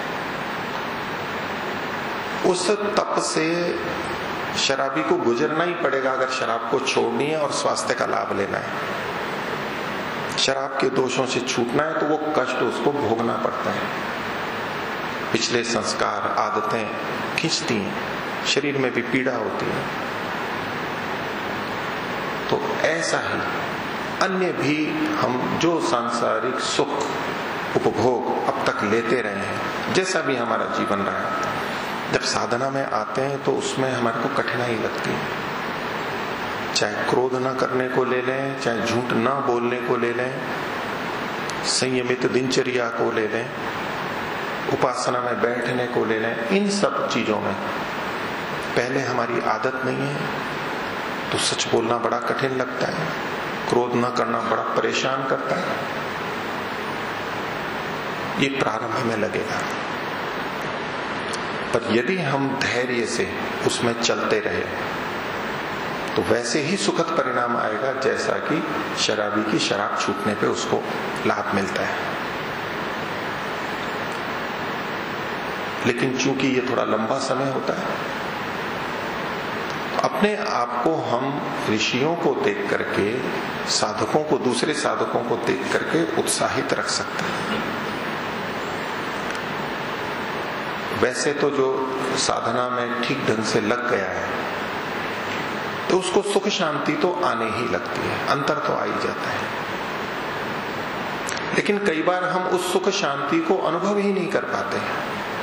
उस तप से शराबी को गुजरना ही पड़ेगा अगर शराब को छोड़नी है और स्वास्थ्य का लाभ लेना है। शराब के दोषों से छूटना है तो वो कष्ट उसको भोगना पड़ता है। पिछले संस्कार, आदतें खींचती हैं, शरीर में भी पीड़ा होती है। तो ऐसा ही अन्य भी हम जो सांसारिक सुख, उपभोग अब तक लेते रहे हैं, जैसा भी हमारा जीवन रहा है, जब साधना में आते हैं तो उसमें हमारे को कठिनाई लगती है। चाहे क्रोध न करने को ले लें, चाहे झूठ न बोलने को ले लें, संयमित दिनचर्या को ले लें, उपासना में बैठने को ले लें, इन सब चीजों में पहले हमारी आदत नहीं है तो सच बोलना बड़ा कठिन लगता है, क्रोध न करना बड़ा परेशान करता है। ये प्रारंभ में लगेगा, पर यदि हम धैर्य से उसमें चलते रहे तो वैसे ही सुखद परिणाम आएगा जैसा कि शराबी की शराब छूटने पे उसको लाभ मिलता है। लेकिन चूंकि ये थोड़ा लंबा समय होता है, अपने आप को हम ऋषियों को देख करके, साधकों को, दूसरे साधकों को देख करके उत्साहित रख सकते हैं। वैसे तो जो साधना में ठीक ढंग से लग गया है तो उसको सुख शांति तो आने ही लगती है, अंतर तो आ ही जाता है। लेकिन कई बार हम उस सुख शांति को अनुभव ही नहीं कर पाते हैं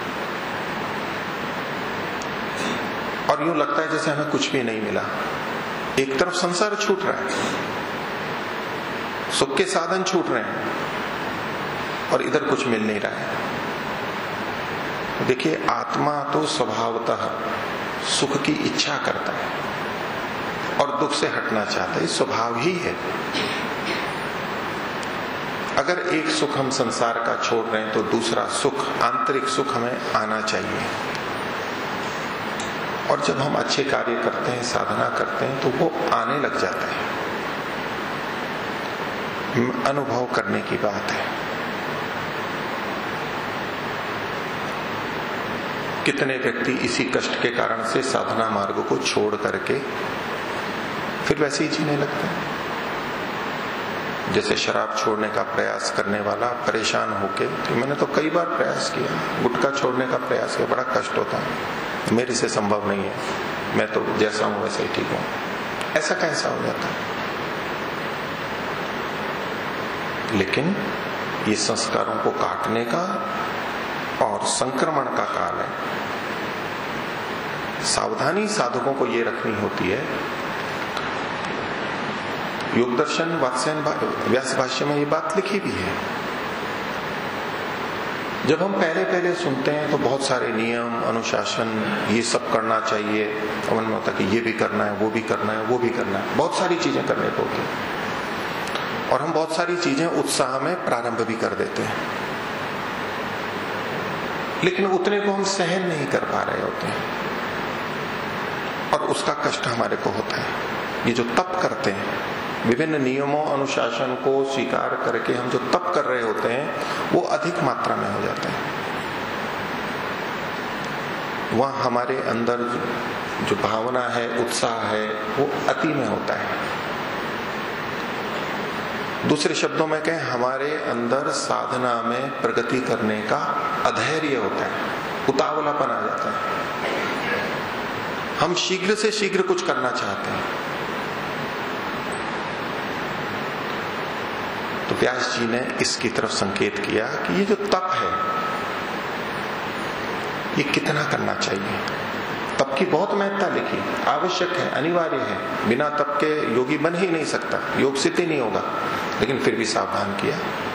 और यूं लगता है जैसे हमें कुछ भी नहीं मिला। एक तरफ संसार छूट रहा है, सुख के साधन छूट रहे हैं और इधर कुछ मिल नहीं रहा है। देखिए, आत्मा तो स्वभावतः सुख की इच्छा करता है और दुख से हटना चाहता है, स्वभाव ही है। अगर एक सुख हम संसार का छोड़ रहे हैं तो दूसरा सुख, आंतरिक सुख हमें आना चाहिए। और जब हम अच्छे कार्य करते हैं, साधना करते हैं, तो वो आने लग जाते हैं। अनुभव करने की बात है। कितने व्यक्ति इसी कष्ट के कारण से साधना मार्ग को छोड़ करके फिर वैसे ही जीने लगते हैं। जैसे शराब छोड़ने का प्रयास करने वाला परेशान होके, तो मैंने तो कई बार प्रयास किया, गुटखा छोड़ने का प्रयास किया, बड़ा कष्ट होता है, मेरे से संभव नहीं है, मैं तो जैसा हूं वैसे ही ठीक हूं। ऐसा कैसा हो जाता है? लेकिन ये संस्कारों को काटने का और संक्रमण का काल है। सावधानी साधकों को ये रखनी होती है। योग दर्शन वात्स्ययन व्यास भाष्य में ये बात लिखी भी है। जब हम पहले पहले सुनते हैं तो बहुत सारे नियम, अनुशासन, ये सब करना चाहिए, और मन में होता है कि ये भी करना है, वो भी करना है, वो भी करना है, बहुत सारी चीजें करने को होती है। और हम बहुत सारी चीजें उत्साह में प्रारंभ भी कर देते हैं, लेकिन उतने को हम सहन नहीं कर पा रहे होते हैं, और उसका कष्ट हमारे को होता है। ये जो तप करते हैं, विभिन्न नियमों, अनुशासन को स्वीकार करके हम जो तप कर रहे होते हैं, वो अधिक मात्रा में हो जाता है। वह हमारे अंदर जो भावना है, उत्साह है, वो अति में होता है। दूसरे शब्दों में कहें, हमारे अंदर साधना में प्रगति करने का अधैर्य होता है, उतावलापन आ जाता है। हम शीघ्र से शीघ्र कुछ करना चाहते हैं। तो व्यास जी ने इसकी तरफ संकेत किया कि ये जो तप है, ये कितना करना चाहिए। तप की बहुत महत्ता लिखी, आवश्यक है, अनिवार्य है, बिना तप के योगी बन ही नहीं सकता, योग सिद्ध ही नहीं होगा। लेकिन फिर भी सावधान किया,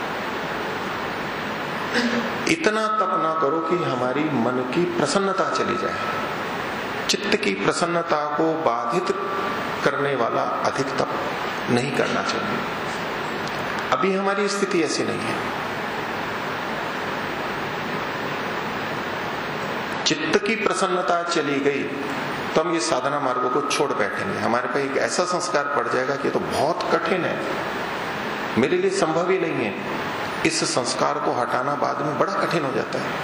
इतना तप ना करो कि हमारी मन की प्रसन्नता चली जाए। चित्त की प्रसन्नता को बाधित करने वाला अधिक तप नहीं करना चाहिए। अभी हमारी स्थिति ऐसी नहीं है। चित्त की प्रसन्नता चली गई तो हम ये साधना मार्गों को छोड़ बैठेंगे। हमारे पे एक ऐसा संस्कार पड़ जाएगा कि ये तो बहुत कठिन है, मेरे लिए संभव ही नहीं है। इस संस्कार को हटाना बाद में बड़ा कठिन हो जाता है,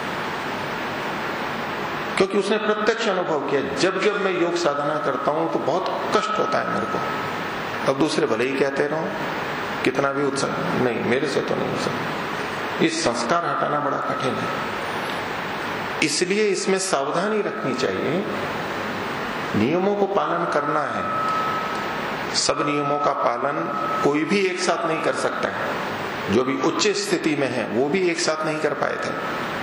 क्योंकि उसने प्रत्यक्ष अनुभव किया। जब जब मैं योग साधना करता हूं तो बहुत कष्ट होता है मेरे को। अब दूसरे भले ही कहते रहो, कितना भी उत्साह, नहीं, मेरे से तो नहीं हो सकता। इस संस्कार हटाना बड़ा कठिन है, इसलिए इसमें सावधानी रखनी चाहिए। नियमों को पालन करना है। सब नियमों का पालन कोई भी एक साथ नहीं कर सकता है। जो भी उच्च स्थिति में है वो भी एक साथ नहीं कर पाए थे।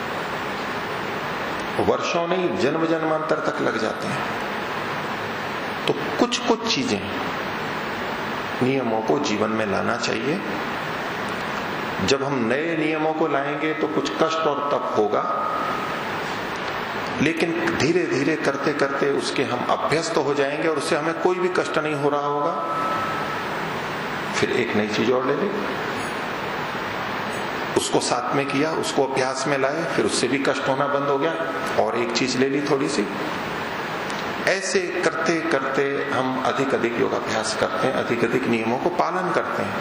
वर्षों नहीं, जन्म जन्मांतर तक लग जाते हैं। तो कुछ कुछ चीजें, नियमों को जीवन में लाना चाहिए। जब हम नए नियमों को लाएंगे तो कुछ कष्ट और तप होगा, लेकिन धीरे धीरे करते करते उसके हम अभ्यस्त हो जाएंगे और उससे हमें कोई भी कष्ट नहीं हो रहा होगा। फिर एक नई चीज और ले ली, उसको साथ में किया, उसको अभ्यास में लाए, फिर उससे भी कष्ट होना बंद हो गया, और एक चीज ले ली थोड़ी सी। ऐसे करते करते हम अधिक अधिक योगाभ्यास करते हैं, अधिक अधिक नियमों को पालन करते हैं,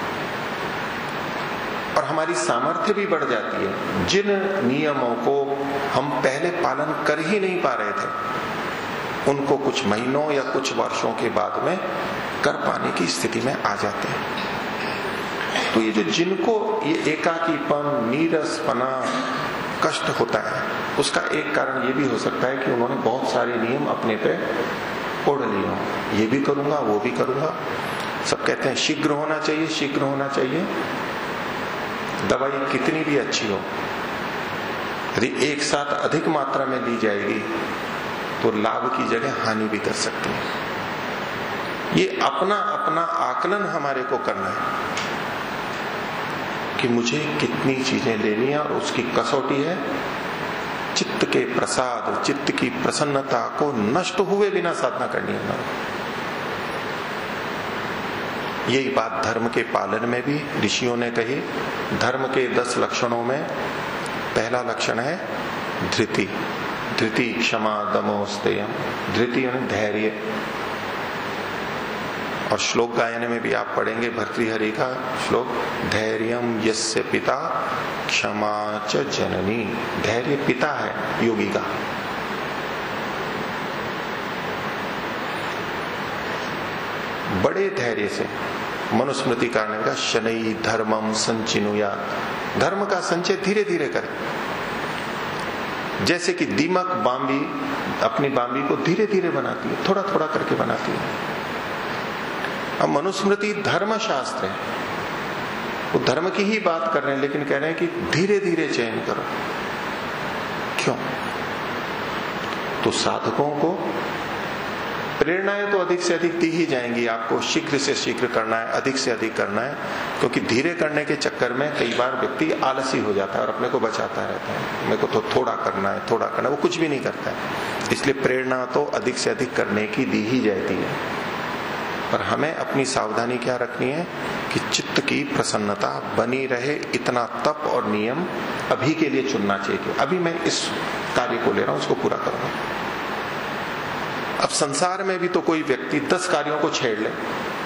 और हमारी सामर्थ्य भी बढ़ जाती है। जिन नियमों को हम पहले पालन कर ही नहीं पा रहे थे, उनको कुछ महीनों या कुछ वर्षों के बाद में कर पाने की स्थिति में आ जाते हैं। तो ये जो जिनको ये एकाकीपन, नीरसपना, कष्ट होता है, उसका एक कारण ये भी हो सकता है कि उन्होंने बहुत सारे नियम अपने पे ओढ़ लिए हों। ये भी करूंगा, वो भी करूंगा। सब कहते हैं शीघ्र होना चाहिए, शीघ्र होना चाहिए। दवाई कितनी भी अच्छी हो, यदि एक साथ अधिक मात्रा में ली जाएगी तो लाभ की जगह हानि भी कर सकती है। ये अपना अपना आकलन हमारे को करना है कि मुझे कितनी चीजें लेनी है, और उसकी कसौटी है चित्त के प्रसाद, चित्त की प्रसन्नता को नष्ट हुए बिना साधना करनी है। यही बात धर्म के पालन में भी ऋषियों ने कही। धर्म के दस लक्षणों में पहला लक्षण है धृति, धृति क्षमा दमो स्तेयम। धृति यानी धैर्य। और श्लोक गायन में भी आप पढ़ेंगे भर्तृहरि का श्लोक, धैर्यम यस्य पिता क्षमा च जननी। धैर्य पिता है योगी का। बड़े धैर्य से मनुस्मृति कारण का शनै धर्मम संचिनुयात्। धर्म का संचय धीरे धीरे करे। जैसे कि दीमक बांबी अपनी बांबी को धीरे धीरे बनाती है, थोड़ा थोड़ा करके बनाती है। अब मनुस्मृति धर्म शास्त्र है, वो धर्म की ही बात कर रहे हैं, लेकिन कह रहे हैं कि धीरे धीरे चयन करो। क्यों? तो साधकों को प्रेरणाएं तो अधिक से अधिक दी ही जाएंगी, आपको शीघ्र से शीघ्र करना है, अधिक से अधिक करना है, क्योंकि धीरे करने के चक्कर में कई बार व्यक्ति आलसी हो जाता है और अपने को बचाता रहता है, मेरे को तो थोड़ा करना है थोड़ा करना है, वो कुछ भी नहीं करता है। इसलिए प्रेरणा तो अधिक से अधिक करने की दी ही जाती है। पर हमें अपनी सावधानी क्या रखनी है कि चित्त की प्रसन्नता बनी रहे, इतना तप और नियम अभी के लिए चुनना चाहिए। अभी मैं इस कार्य को ले रहा हूं, उसको पूरा करूंगा। अब संसार में भी तो कोई व्यक्ति दस कार्यों को छेड़ ले,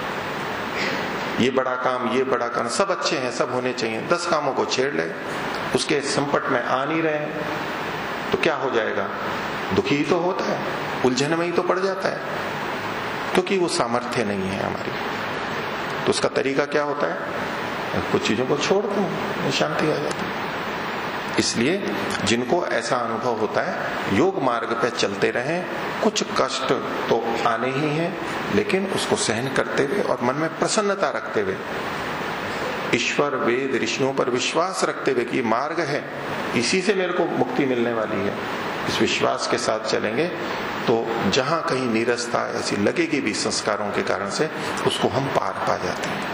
ये बड़ा काम ये बड़ा काम, सब अच्छे हैं सब होने चाहिए, दस कामों को छेड़ ले, उसके संपट में आ नहीं रहे, तो क्या हो जाएगा? दुखी ही तो होता है, उलझन में ही तो पड़ जाता है, क्योंकि वो सामर्थ्य नहीं है हमारी। तो उसका तरीका क्या होता है? कुछ चीजों को छोड़ दो, शांति आ जाती है। इसलिए जिनको ऐसा अनुभव होता है, योग मार्ग पे चलते रहें। कुछ कष्ट तो आने ही हैं, लेकिन उसको सहन करते हुए और मन में प्रसन्नता रखते हुए, ईश्वर वेद ऋषियों पर विश्वास रखते हुए कि मार्ग है, इसी से मेरे को मुक्ति मिलने वाली है, इस विश्वास के साथ चलेंगे तो जहां कहीं नीरसता ऐसी लगेगी भी संस्कारों के कारण से, उसको हम पार पा जाते हैं।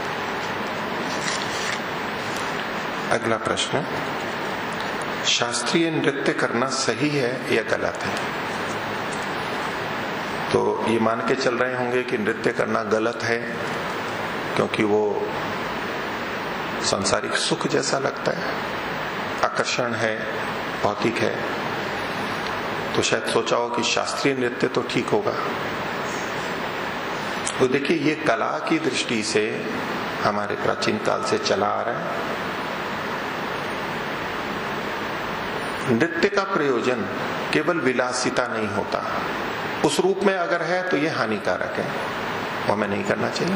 अगला प्रश्न, शास्त्रीय नृत्य करना सही है या गलत है? तो ये मान के चल रहे होंगे कि नृत्य करना गलत है क्योंकि वो सांसारिक सुख जैसा लगता है, आकर्षण है, भौतिक है। तो शायद सोचा हो कि शास्त्रीय नृत्य तो ठीक होगा। तो देखिए, ये कला की दृष्टि से हमारे प्राचीन काल से चला आ रहा है। नृत्य का प्रयोजन केवल विलासिता नहीं होता, उस रूप में अगर है तो ये हानिकारक है, वो हमें नहीं करना चाहिए।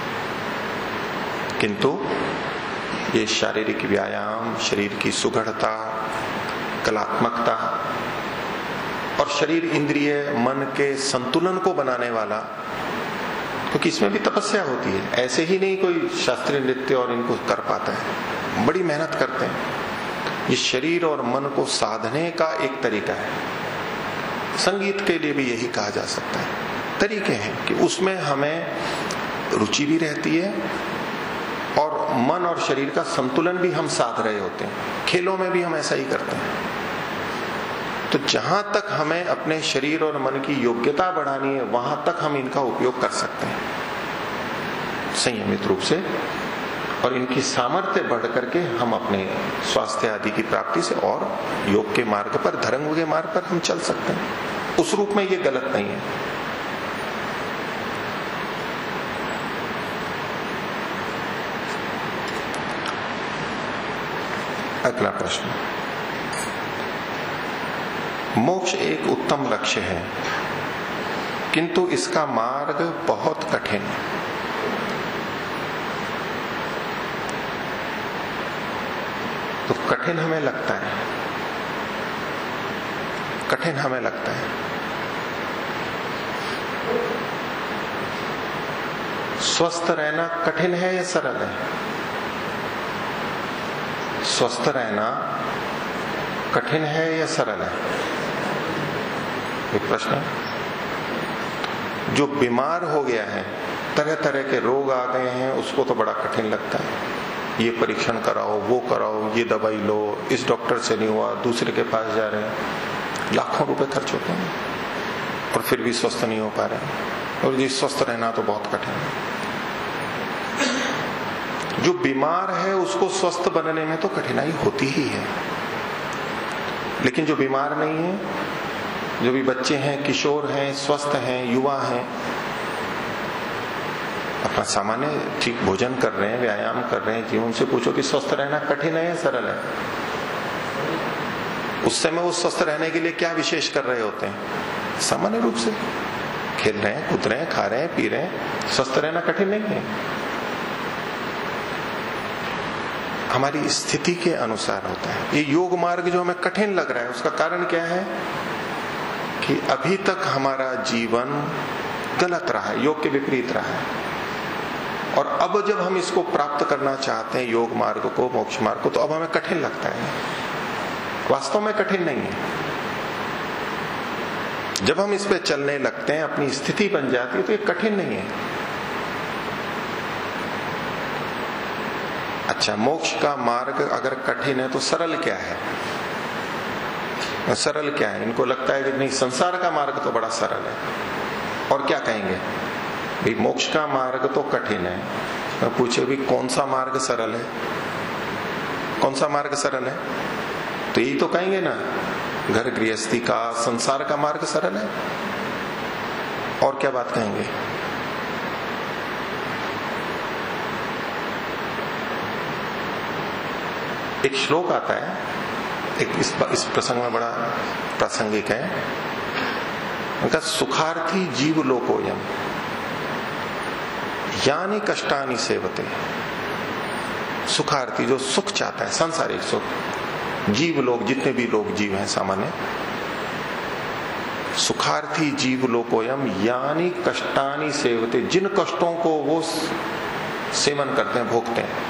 किंतु ये शारीरिक व्यायाम, शरीर की सुगढ़ता, कलात्मकता और शरीर इंद्रिय मन के संतुलन को बनाने वाला, क्योंकि इसमें भी तपस्या होती है। ऐसे ही नहीं कोई शास्त्रीय नृत्य और इनको कर पाता है, बड़ी मेहनत करते हैं। ये शरीर और मन को साधने का एक तरीका है। संगीत के लिए भी यही कहा जा सकता है। तरीके हैं कि उसमें हमें रुचि भी रहती है और मन और शरीर का संतुलन भी हम साध रहे होते हैं। खेलों में भी हम ऐसा ही करते हैं। तो जहां तक हमें अपने शरीर और मन की योग्यता बढ़ानी है, वहां तक हम इनका उपयोग कर सकते हैं संयमित रूप से, और इनकी सामर्थ्य बढ़ करके हम अपने स्वास्थ्य आदि की प्राप्ति से और योग के मार्ग पर, धर्म के मार्ग पर हम चल सकते हैं। उस रूप में ये गलत नहीं है। अगला प्रश्न, मोक्ष एक उत्तम लक्ष्य है, किंतु इसका मार्ग बहुत कठिन है। तो कठिन हमें लगता है, कठिन हमें लगता है। स्वस्थ रहना कठिन है या सरल है? स्वस्थ रहना कठिन है या सरल है? एक प्रश्न है। जो बीमार हो गया है, तरह तरह के रोग आ गए हैं, उसको तो बड़ा कठिन लगता है। ये परीक्षण कराओ, वो कराओ, ये दवाई लो, इस डॉक्टर से नहीं हुआ, दूसरे के पास जा रहे हैं, लाखों रुपए खर्च होते हैं और फिर भी स्वस्थ नहीं हो पा रहे हैं। और ये स्वस्थ रहना तो बहुत कठिन है। जो बीमार है उसको स्वस्थ बनने में तो कठिनाई होती ही है। लेकिन जो बीमार नहीं है, जो भी बच्चे हैं, किशोर हैं, स्वस्थ हैं, युवा हैं, अपना सामान्य ठीक भोजन कर रहे हैं, व्यायाम कर रहे हैं, जीवन से पूछो कि स्वस्थ रहना कठिन है या सरल है? उस समय वो स्वस्थ रहने के लिए क्या विशेष कर रहे होते हैं? सामान्य रूप से खेल रहे हैं, कूद रहे हैं, खा रहे हैं, पी रहे हैं। स्वस्थ रहना कठिन नहीं है। हमारी स्थिति के अनुसार होता है। ये योग मार्ग जो हमें कठिन लग रहा है, उसका कारण क्या है कि अभी तक हमारा जीवन गलत रहा है, योग के विपरीत रहा है। और अब जब हम इसको प्राप्त करना चाहते हैं, योग मार्ग को, मोक्ष मार्ग को, तो अब हमें कठिन लगता है। वास्तव में कठिन नहीं है। जब हम इस पे चलने लगते हैं, अपनी स्थिति बन जाती है, तो ये कठिन नहीं है। अच्छा, मोक्ष का मार्ग अगर कठिन है तो सरल क्या है? सरल क्या है? इनको लगता है कि नहीं, संसार का मार्ग तो बड़ा सरल है। और क्या कहेंगे भाई, मोक्ष का मार्ग तो कठिन है। मैं पूछे भी कौन सा मार्ग सरल है? कौन सा मार्ग सरल है? तो यही तो कहेंगे ना, घर गृहस्थी का, संसार का मार्ग सरल है। और क्या बात कहेंगे? एक श्लोक आता है, एक इस, इस प्रसंग में बड़ा प्रासंगिक है। उनका सुखार्थी जीव लोकोयम यानी कष्टानि सेवते। सुखार्थी जो सुख चाहता है, सांसारिक सुख, जीव लोग, जितने भी लोग जीव हैं सामान्य, सुखार्थी जीव लोकोयम यानी कष्टानि सेवते, जिन कष्टों को वो सेवन करते हैं, भोगते हैं।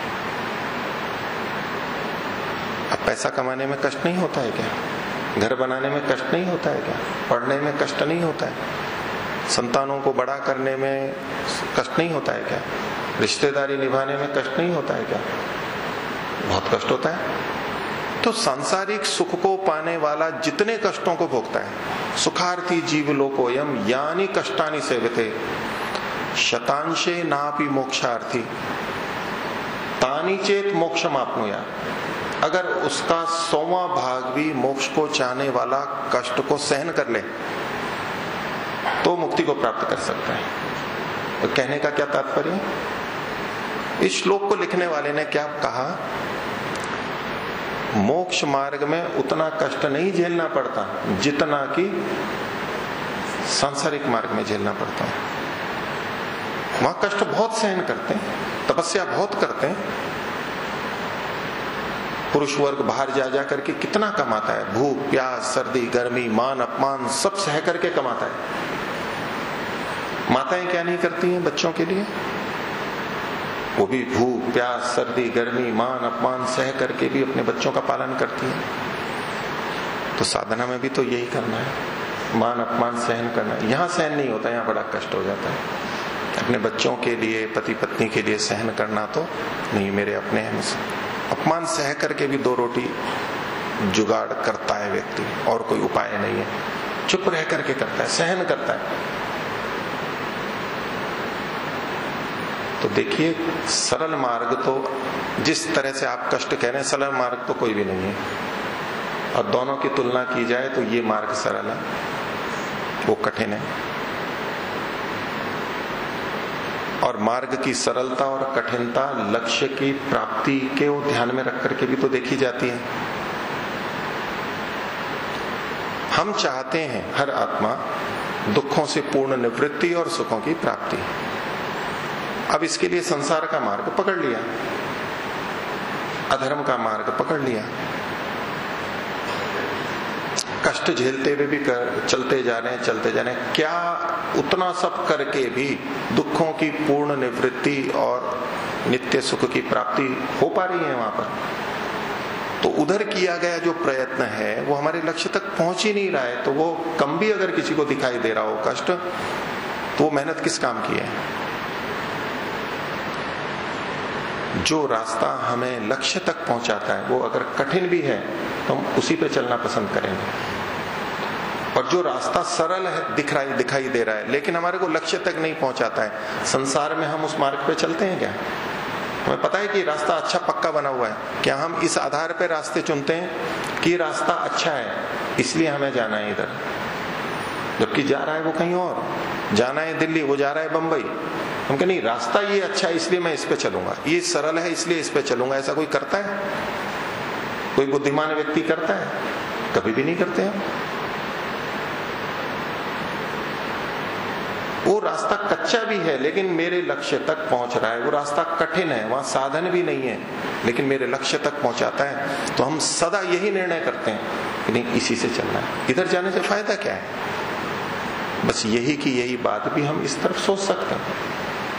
अब पैसा कमाने में कष्ट नहीं होता है क्या? घर बनाने में कष्ट नहीं होता है क्या? पढ़ने में कष्ट नहीं होता है? संतानों को बड़ा करने में कष्ट नहीं होता है क्या? रिश्तेदारी निभाने में कष्ट नहीं होता है क्या? बहुत कष्ट होता है। तो सांसारिक सुख को पाने वाला जितने कष्टों को भोगता है, सुखार्थी जीव लोकोयम यानी कष्टानि सेवते शतांशे नापि मोक्षार्थी तानि चेत मोक्षम आपनुयात्। अगर उसका सौवां भाग भी मोक्ष को चाहने वाला कष्ट को सहन कर ले तो मुक्ति को प्राप्त कर सकता है। तो कहने का क्या तात्पर्य? इस श्लोक को लिखने वाले ने क्या कहा? मोक्ष मार्ग में उतना कष्ट नहीं झेलना पड़ता जितना कि सांसारिक मार्ग में झेलना पड़ता है। वहां कष्ट बहुत सहन करते हैं, तपस्या बहुत करते हैं। पुरुष वर्ग बाहर जा जा करके कितना कमाता है, भूख प्यास सर्दी गर्मी मान अपमान सब सह करके कमाता है। माताएं क्या नहीं करती हैं बच्चों के लिए? वो भी भूख प्यास सर्दी गर्मी मान अपमान सह करके भी अपने बच्चों का पालन करती हैं। तो साधना में भी तो यही करना है, मान अपमान सहन करना है। यहां सहन नहीं होता, यहां बड़ा कष्ट हो जाता है। अपने बच्चों के लिए, पति पत्नी के लिए सहन करना तो नहीं, मेरे अपने हैं, अपमान सह करके भी दो रोटी जुगाड़ करता है व्यक्ति, और कोई उपाय नहीं है, चुप रह करके करता है, सहन करता है। तो देखिए, सरल मार्ग तो जिस तरह से आप कष्ट कह रहे हैं, सरल मार्ग तो कोई भी नहीं है। और दोनों की तुलना की जाए तो ये मार्ग सरल है, वो कठिन है। और मार्ग की सरलता और कठिनता लक्ष्य की प्राप्ति के ध्यान में रख करके भी तो देखी जाती है। हम चाहते हैं हर आत्मा दुखों से पूर्ण निवृत्ति और सुखों की प्राप्ति। अब इसके लिए संसार का मार्ग पकड़ लिया, अधर्म का मार्ग पकड़ लिया, कष्ट झेलते हुए भी कर, चलते जा रहे हैं चलते जा रहे हैं। क्या उतना सब करके भी दुखों की पूर्ण निवृत्ति और नित्य सुख की प्राप्ति हो पा रही है वहां पर? तो उधर किया गया जो प्रयत्न है वो हमारे लक्ष्य तक पहुंच ही नहीं रहा है। तो वो कम भी अगर किसी को दिखाई दे रहा हो कष्ट, तो वो मेहनत किस काम की है? जो रास्ता हमें लक्ष्य तक पहुंचाता है वो अगर कठिन भी है तो हम उसी पे चलना पसंद करेंगे। और जो रास्ता सरल है, दिख रहा है, दिखाई दे रहा है, लेकिन हमारे को लक्ष्य तक नहीं पहुंचाता है, संसार में हम उस मार्ग पे चलते हैं क्या? हमें पता है कि रास्ता अच्छा पक्का बना हुआ है, क्या हम इस आधार पर रास्ते चुनते हैं कि रास्ता अच्छा है इसलिए हमें जाना है इधर, जबकि जा रहा है वो कहीं और, जाना है दिल्ली, वो जा रहा है बंबई। हम कहें नहीं रास्ता ये अच्छा है इसलिए मैं इस पे चलूंगा, ये सरल है इसलिए इस पे चलूंगा। ऐसा कोई करता है? कोई बुद्धिमान व्यक्ति करता है? कभी भी नहीं करते हैं। वो रास्ता कच्चा भी है लेकिन मेरे लक्ष्य तक पहुंच रहा है, वो रास्ता कठिन है, वहां साधन भी नहीं है लेकिन मेरे लक्ष्य तक पहुंचाता है, तो हम सदा यही निर्णय करते हैं कि नहीं इसी से चलना है, इधर जाने से फायदा क्या है। बस यही की यही बात भी हम इस तरफ सोच सकते हैं।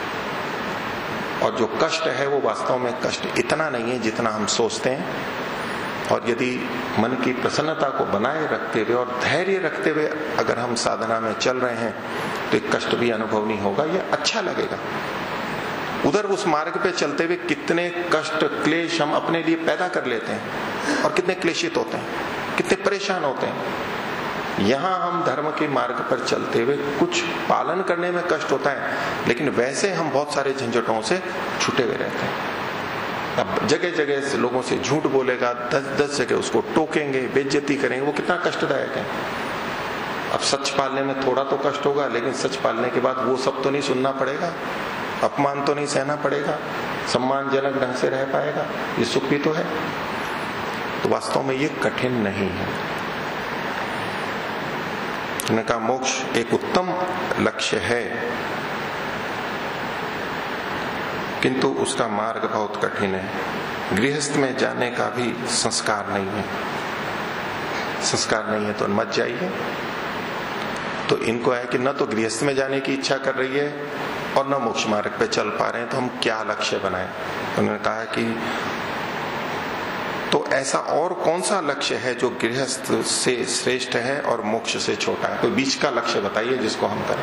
और जो कष्ट है वो वास्तव में कष्ट इतना नहीं है जितना हम सोचते हैं। और यदि मन की प्रसन्नता को बनाए रखते हुए और धैर्य रखते हुए अगर हम साधना में चल रहे हैं तो एक कष्ट भी अनुभव नहीं होगा, ये अच्छा लगेगा। उधर उस मार्ग पे चलते हुए कितने कष्ट क्लेश हम अपने लिए पैदा कर लेते हैं और कितने क्लेशित होते हैं, कितने परेशान होते हैं। यहां हम धर्म के मार्ग पर चलते हुए कुछ पालन करने में कष्ट होता है लेकिन वैसे हम बहुत सारे झंझटों से छूटे हुए रहते हैं। अब जगह जगह से लोगों से झूठ बोलेगा, दस दस जगह उसको टोकेंगे, बेइज्जती करेंगे, वो कितना कष्टदायक है। अब सच पालने में थोड़ा तो कष्ट होगा लेकिन सच पालने के बाद वो सब तो नहीं सुनना पड़ेगा, अपमान तो नहीं सहना पड़ेगा, सम्मानजनक ढंग से रह पाएगा, ये सुख भी तो है। तो वास्तव में ये कठिन नहीं है। उनका मोक्ष एक उत्तम लक्ष्य है किंतु उसका मार्ग बहुत कठिन है। गृहस्थ में जाने का भी संस्कार नहीं है, संस्कार नहीं है तो मत जाइए। तो इनको है कि न तो गृहस्थ में जाने की इच्छा कर रही है और न मोक्ष मार्ग पे चल पा रहे हैं, तो हम क्या लक्ष्य बनाएं। उन्होंने कहा कि तो ऐसा और कौन सा लक्ष्य है जो गृहस्थ से श्रेष्ठ है और मोक्ष से छोटा है? कोई बीच का लक्ष्य बताइए जिसको हम करें।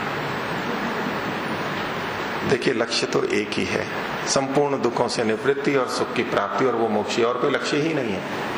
देखिए लक्ष्य तो एक ही है, संपूर्ण दुखों से निवृत्ति और सुख की प्राप्ति, और वो मोक्ष, और कोई लक्ष्य ही नहीं है।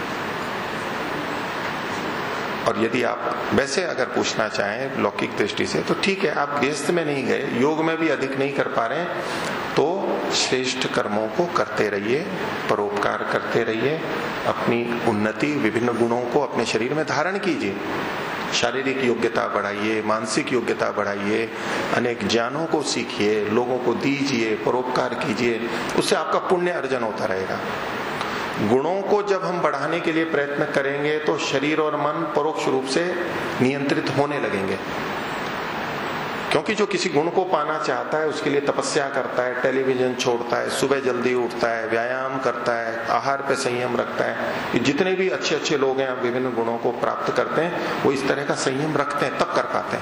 और यदि आप वैसे अगर पूछना चाहें लौकिक दृष्टि से तो ठीक है, आप गृहस्थ में नहीं गए, योग में भी अधिक नहीं कर पा रहे, तो श्रेष्ठ कर्मों को करते रहिए, परोपकार करते रहिए, अपनी उन्नति विभिन्न गुणों को अपने शरीर में धारण कीजिए, शारीरिक योग्यता बढ़ाइए, मानसिक योग्यता बढ़ाइए, अनेक ज्ञानों को सीखिए, लोगों को दीजिए, परोपकार कीजिए, उससे आपका पुण्य अर्जन होता रहेगा। गुणों को जब हम बढ़ाने के लिए प्रयत्न करेंगे तो शरीर और मन परोक्ष रूप से नियंत्रित होने लगेंगे, क्योंकि जो किसी गुण को पाना चाहता है उसके लिए तपस्या करता है, टेलीविजन छोड़ता है, सुबह जल्दी उठता है, व्यायाम करता है, आहार पे संयम रखता है। ये जितने भी अच्छे अच्छे लोग हैं विभिन्न गुणों को प्राप्त करते हैं, वो इस तरह का संयम रखते हैं, तब कर पाते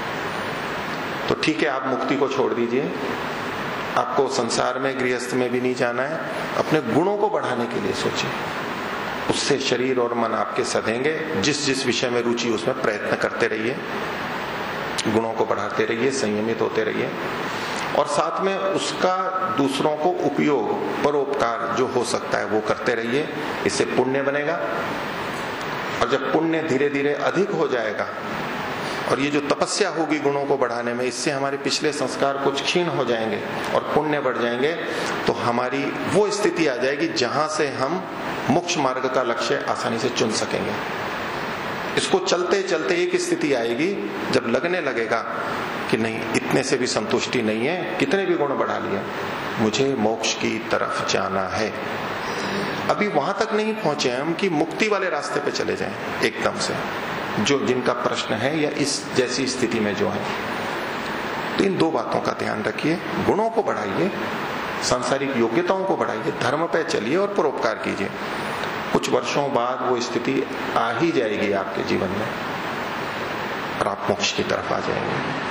हैं। तो ठीक है, आप मुक्ति को छोड़ दीजिए, आपको संसार में गृहस्थ में भी नहीं जाना है, अपने गुणों को बढ़ाने के लिए सोचिए, उससे शरीर और मन आपके सधेंगे। जिस जिस विषय में रुचि उसमें प्रयत्न करते रहिए, गुणों को बढ़ाते रहिए, संयमित होते रहिए, और साथ में उसका दूसरों को उपयोग, परोपकार जो हो सकता है वो करते रहिए। इससे पुण्य बनेगा, और जब पुण्य धीरे धीरे अधिक हो जाएगा और ये जो तपस्या होगी गुणों को बढ़ाने में, इससे हमारे पिछले संस्कार कुछ क्षीण हो जाएंगे और पुण्य बढ़ जाएंगे, तो हमारी वो स्थिति आ जाएगी जहां से हम मोक्ष मार्ग का लक्ष्य आसानी से चुन सकेंगे। इसको चलते चलते एक स्थिति आएगी जब लगने लगेगा कि नहीं, इतने से भी संतुष्टि नहीं है, कितने भी गुण बढ़ा लिया, मुझे मोक्ष की तरफ जाना है। अभी वहां तक नहीं पहुंचे हम कि मुक्ति वाले रास्ते पे चले जाएं एकदम से, जो जिनका प्रश्न है या इस जैसी स्थिति में जो है। तो इन दो बातों का ध्यान रखिए, गुणों को बढ़ाइए, सांसारिक योग्यताओं को बढ़ाइए, धर्म पे चलिए और परोपकार कीजिए। कुछ वर्षों बाद वो स्थिति आ ही जाएगी आपके जीवन में और आप मोक्ष की तरफ आ जाएंगे।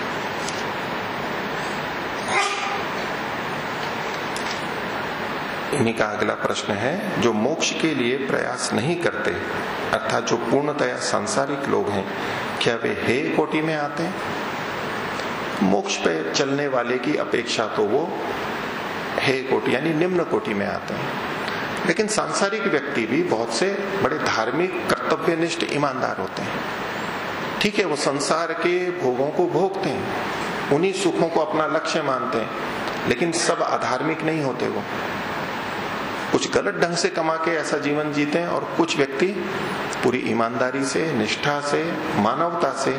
इन्हीं का अगला प्रश्न है, जो मोक्ष के लिए प्रयास नहीं करते, अर्थात जो पूर्णतया सांसारिक लोग हैं, क्या वे हे कोटि में आते हैं? मोक्ष पे चलने वाले की अपेक्षा तो वो हे कोटि यानी निम्न कोटि में आते हैं। लेकिन सांसारिक व्यक्ति भी बहुत से बड़े धार्मिक, कर्तव्यनिष्ठ, ईमानदार होते हैं। ठीक है, वो संसार के भोगों को भोगते हैं, उन्हीं सुखों को अपना लक्ष्य मानते हैं, लेकिन सब अधार्मिक नहीं होते। वो कुछ गलत ढंग से कमा के ऐसा जीवन जीते हैं और कुछ व्यक्ति पूरी ईमानदारी से, निष्ठा से, मानवता से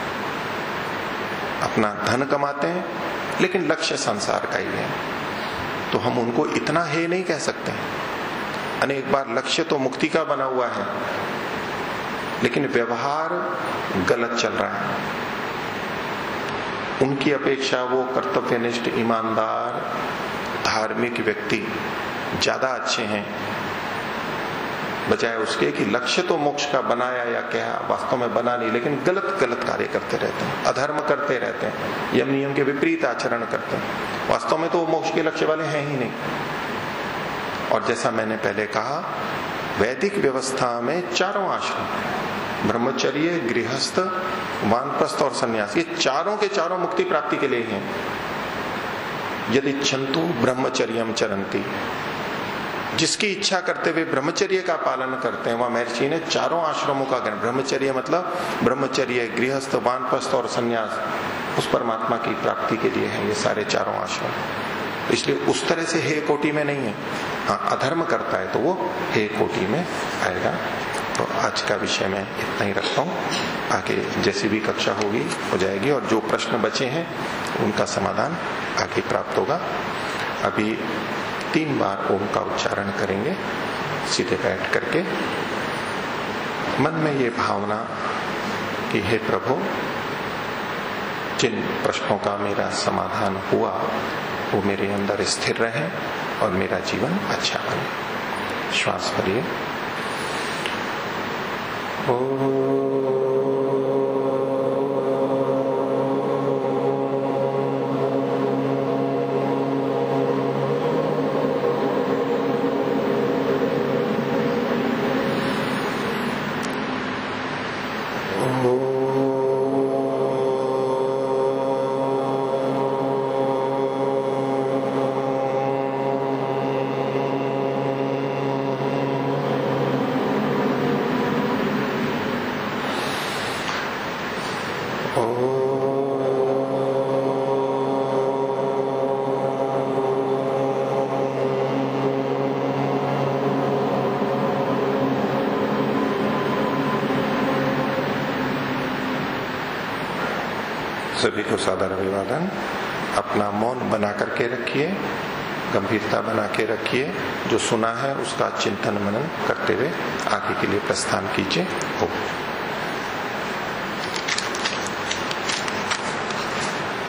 अपना धन कमाते हैं, लेकिन लक्ष्य संसार का ही है। तो हम उनको इतना हे नहीं कह सकते। अनेक बार लक्ष्य तो मुक्ति का बना हुआ है, लेकिन व्यवहार गलत चल रहा है। उनकी अपेक्षा वो कर्तव्यनिष्ठ, ईमानदार, धार्मिक व्यक्ति ज्यादा अच्छे हैं, बजाय उसके कि लक्ष्य तो मोक्ष का बनाया या क्या, वास्तव में बना नहीं, लेकिन गलत गलत कार्य करते रहते हैं, अधर्म करते रहते हैं, यम नियम के विपरीत आचरण करते हैं। वास्तव में तो वो मोक्ष के लक्ष्य वाले हैं ही नहीं। और जैसा मैंने पहले कहा, वैदिक व्यवस्था में चारों आश्रम, ब्रह्मचर्य, गृहस्थ, वानप्रस्थ और संन्यास, ये चारों के चारों मुक्ति प्राप्ति के लिए हैं। यदि इच्छन्तु ब्रह्मचर्यम चरंती, जिसकी इच्छा करते हुए ब्रह्मचर्य का पालन करते हैं, वहां महर्षि ने चारों आश्रमों का ज्ञान, ब्रह्मचर्य मतलब ब्रह्मचर्य, गृहस्थ, वानप्रस्थ और संन्यास, उस परमात्मा की प्राप्ति के लिए है ये सारे चारों आश्रम। इसलिए उस तरह से हे कोटि में नहीं है। हाँ, अधर्म करता है तो वो हे कोटि में आएगा। तो आज का विषय मैं इतना ही रखता हूँ, आगे जैसी भी कक्षा होगी हो जाएगी, और जो प्रश्न बचे हैं उनका समाधान आगे प्राप्त होगा। अभी तीन बार ओम का उच्चारण करेंगे सीधे बैठ करके। मन में ये भावना कि हे प्रभु, जिन प्रश्नों का मेरा समाधान हुआ वो मेरे अंदर स्थिर रहे और मेरा जीवन अच्छा बने। श्वास भरिए। सभी को सादर अभिवादन। अपना मौन बना करके रखिए, गंभीरता बना के रखिए। जो सुना है उसका चिंतन मनन करते हुए आगे के लिए प्रस्थान कीजिए। हो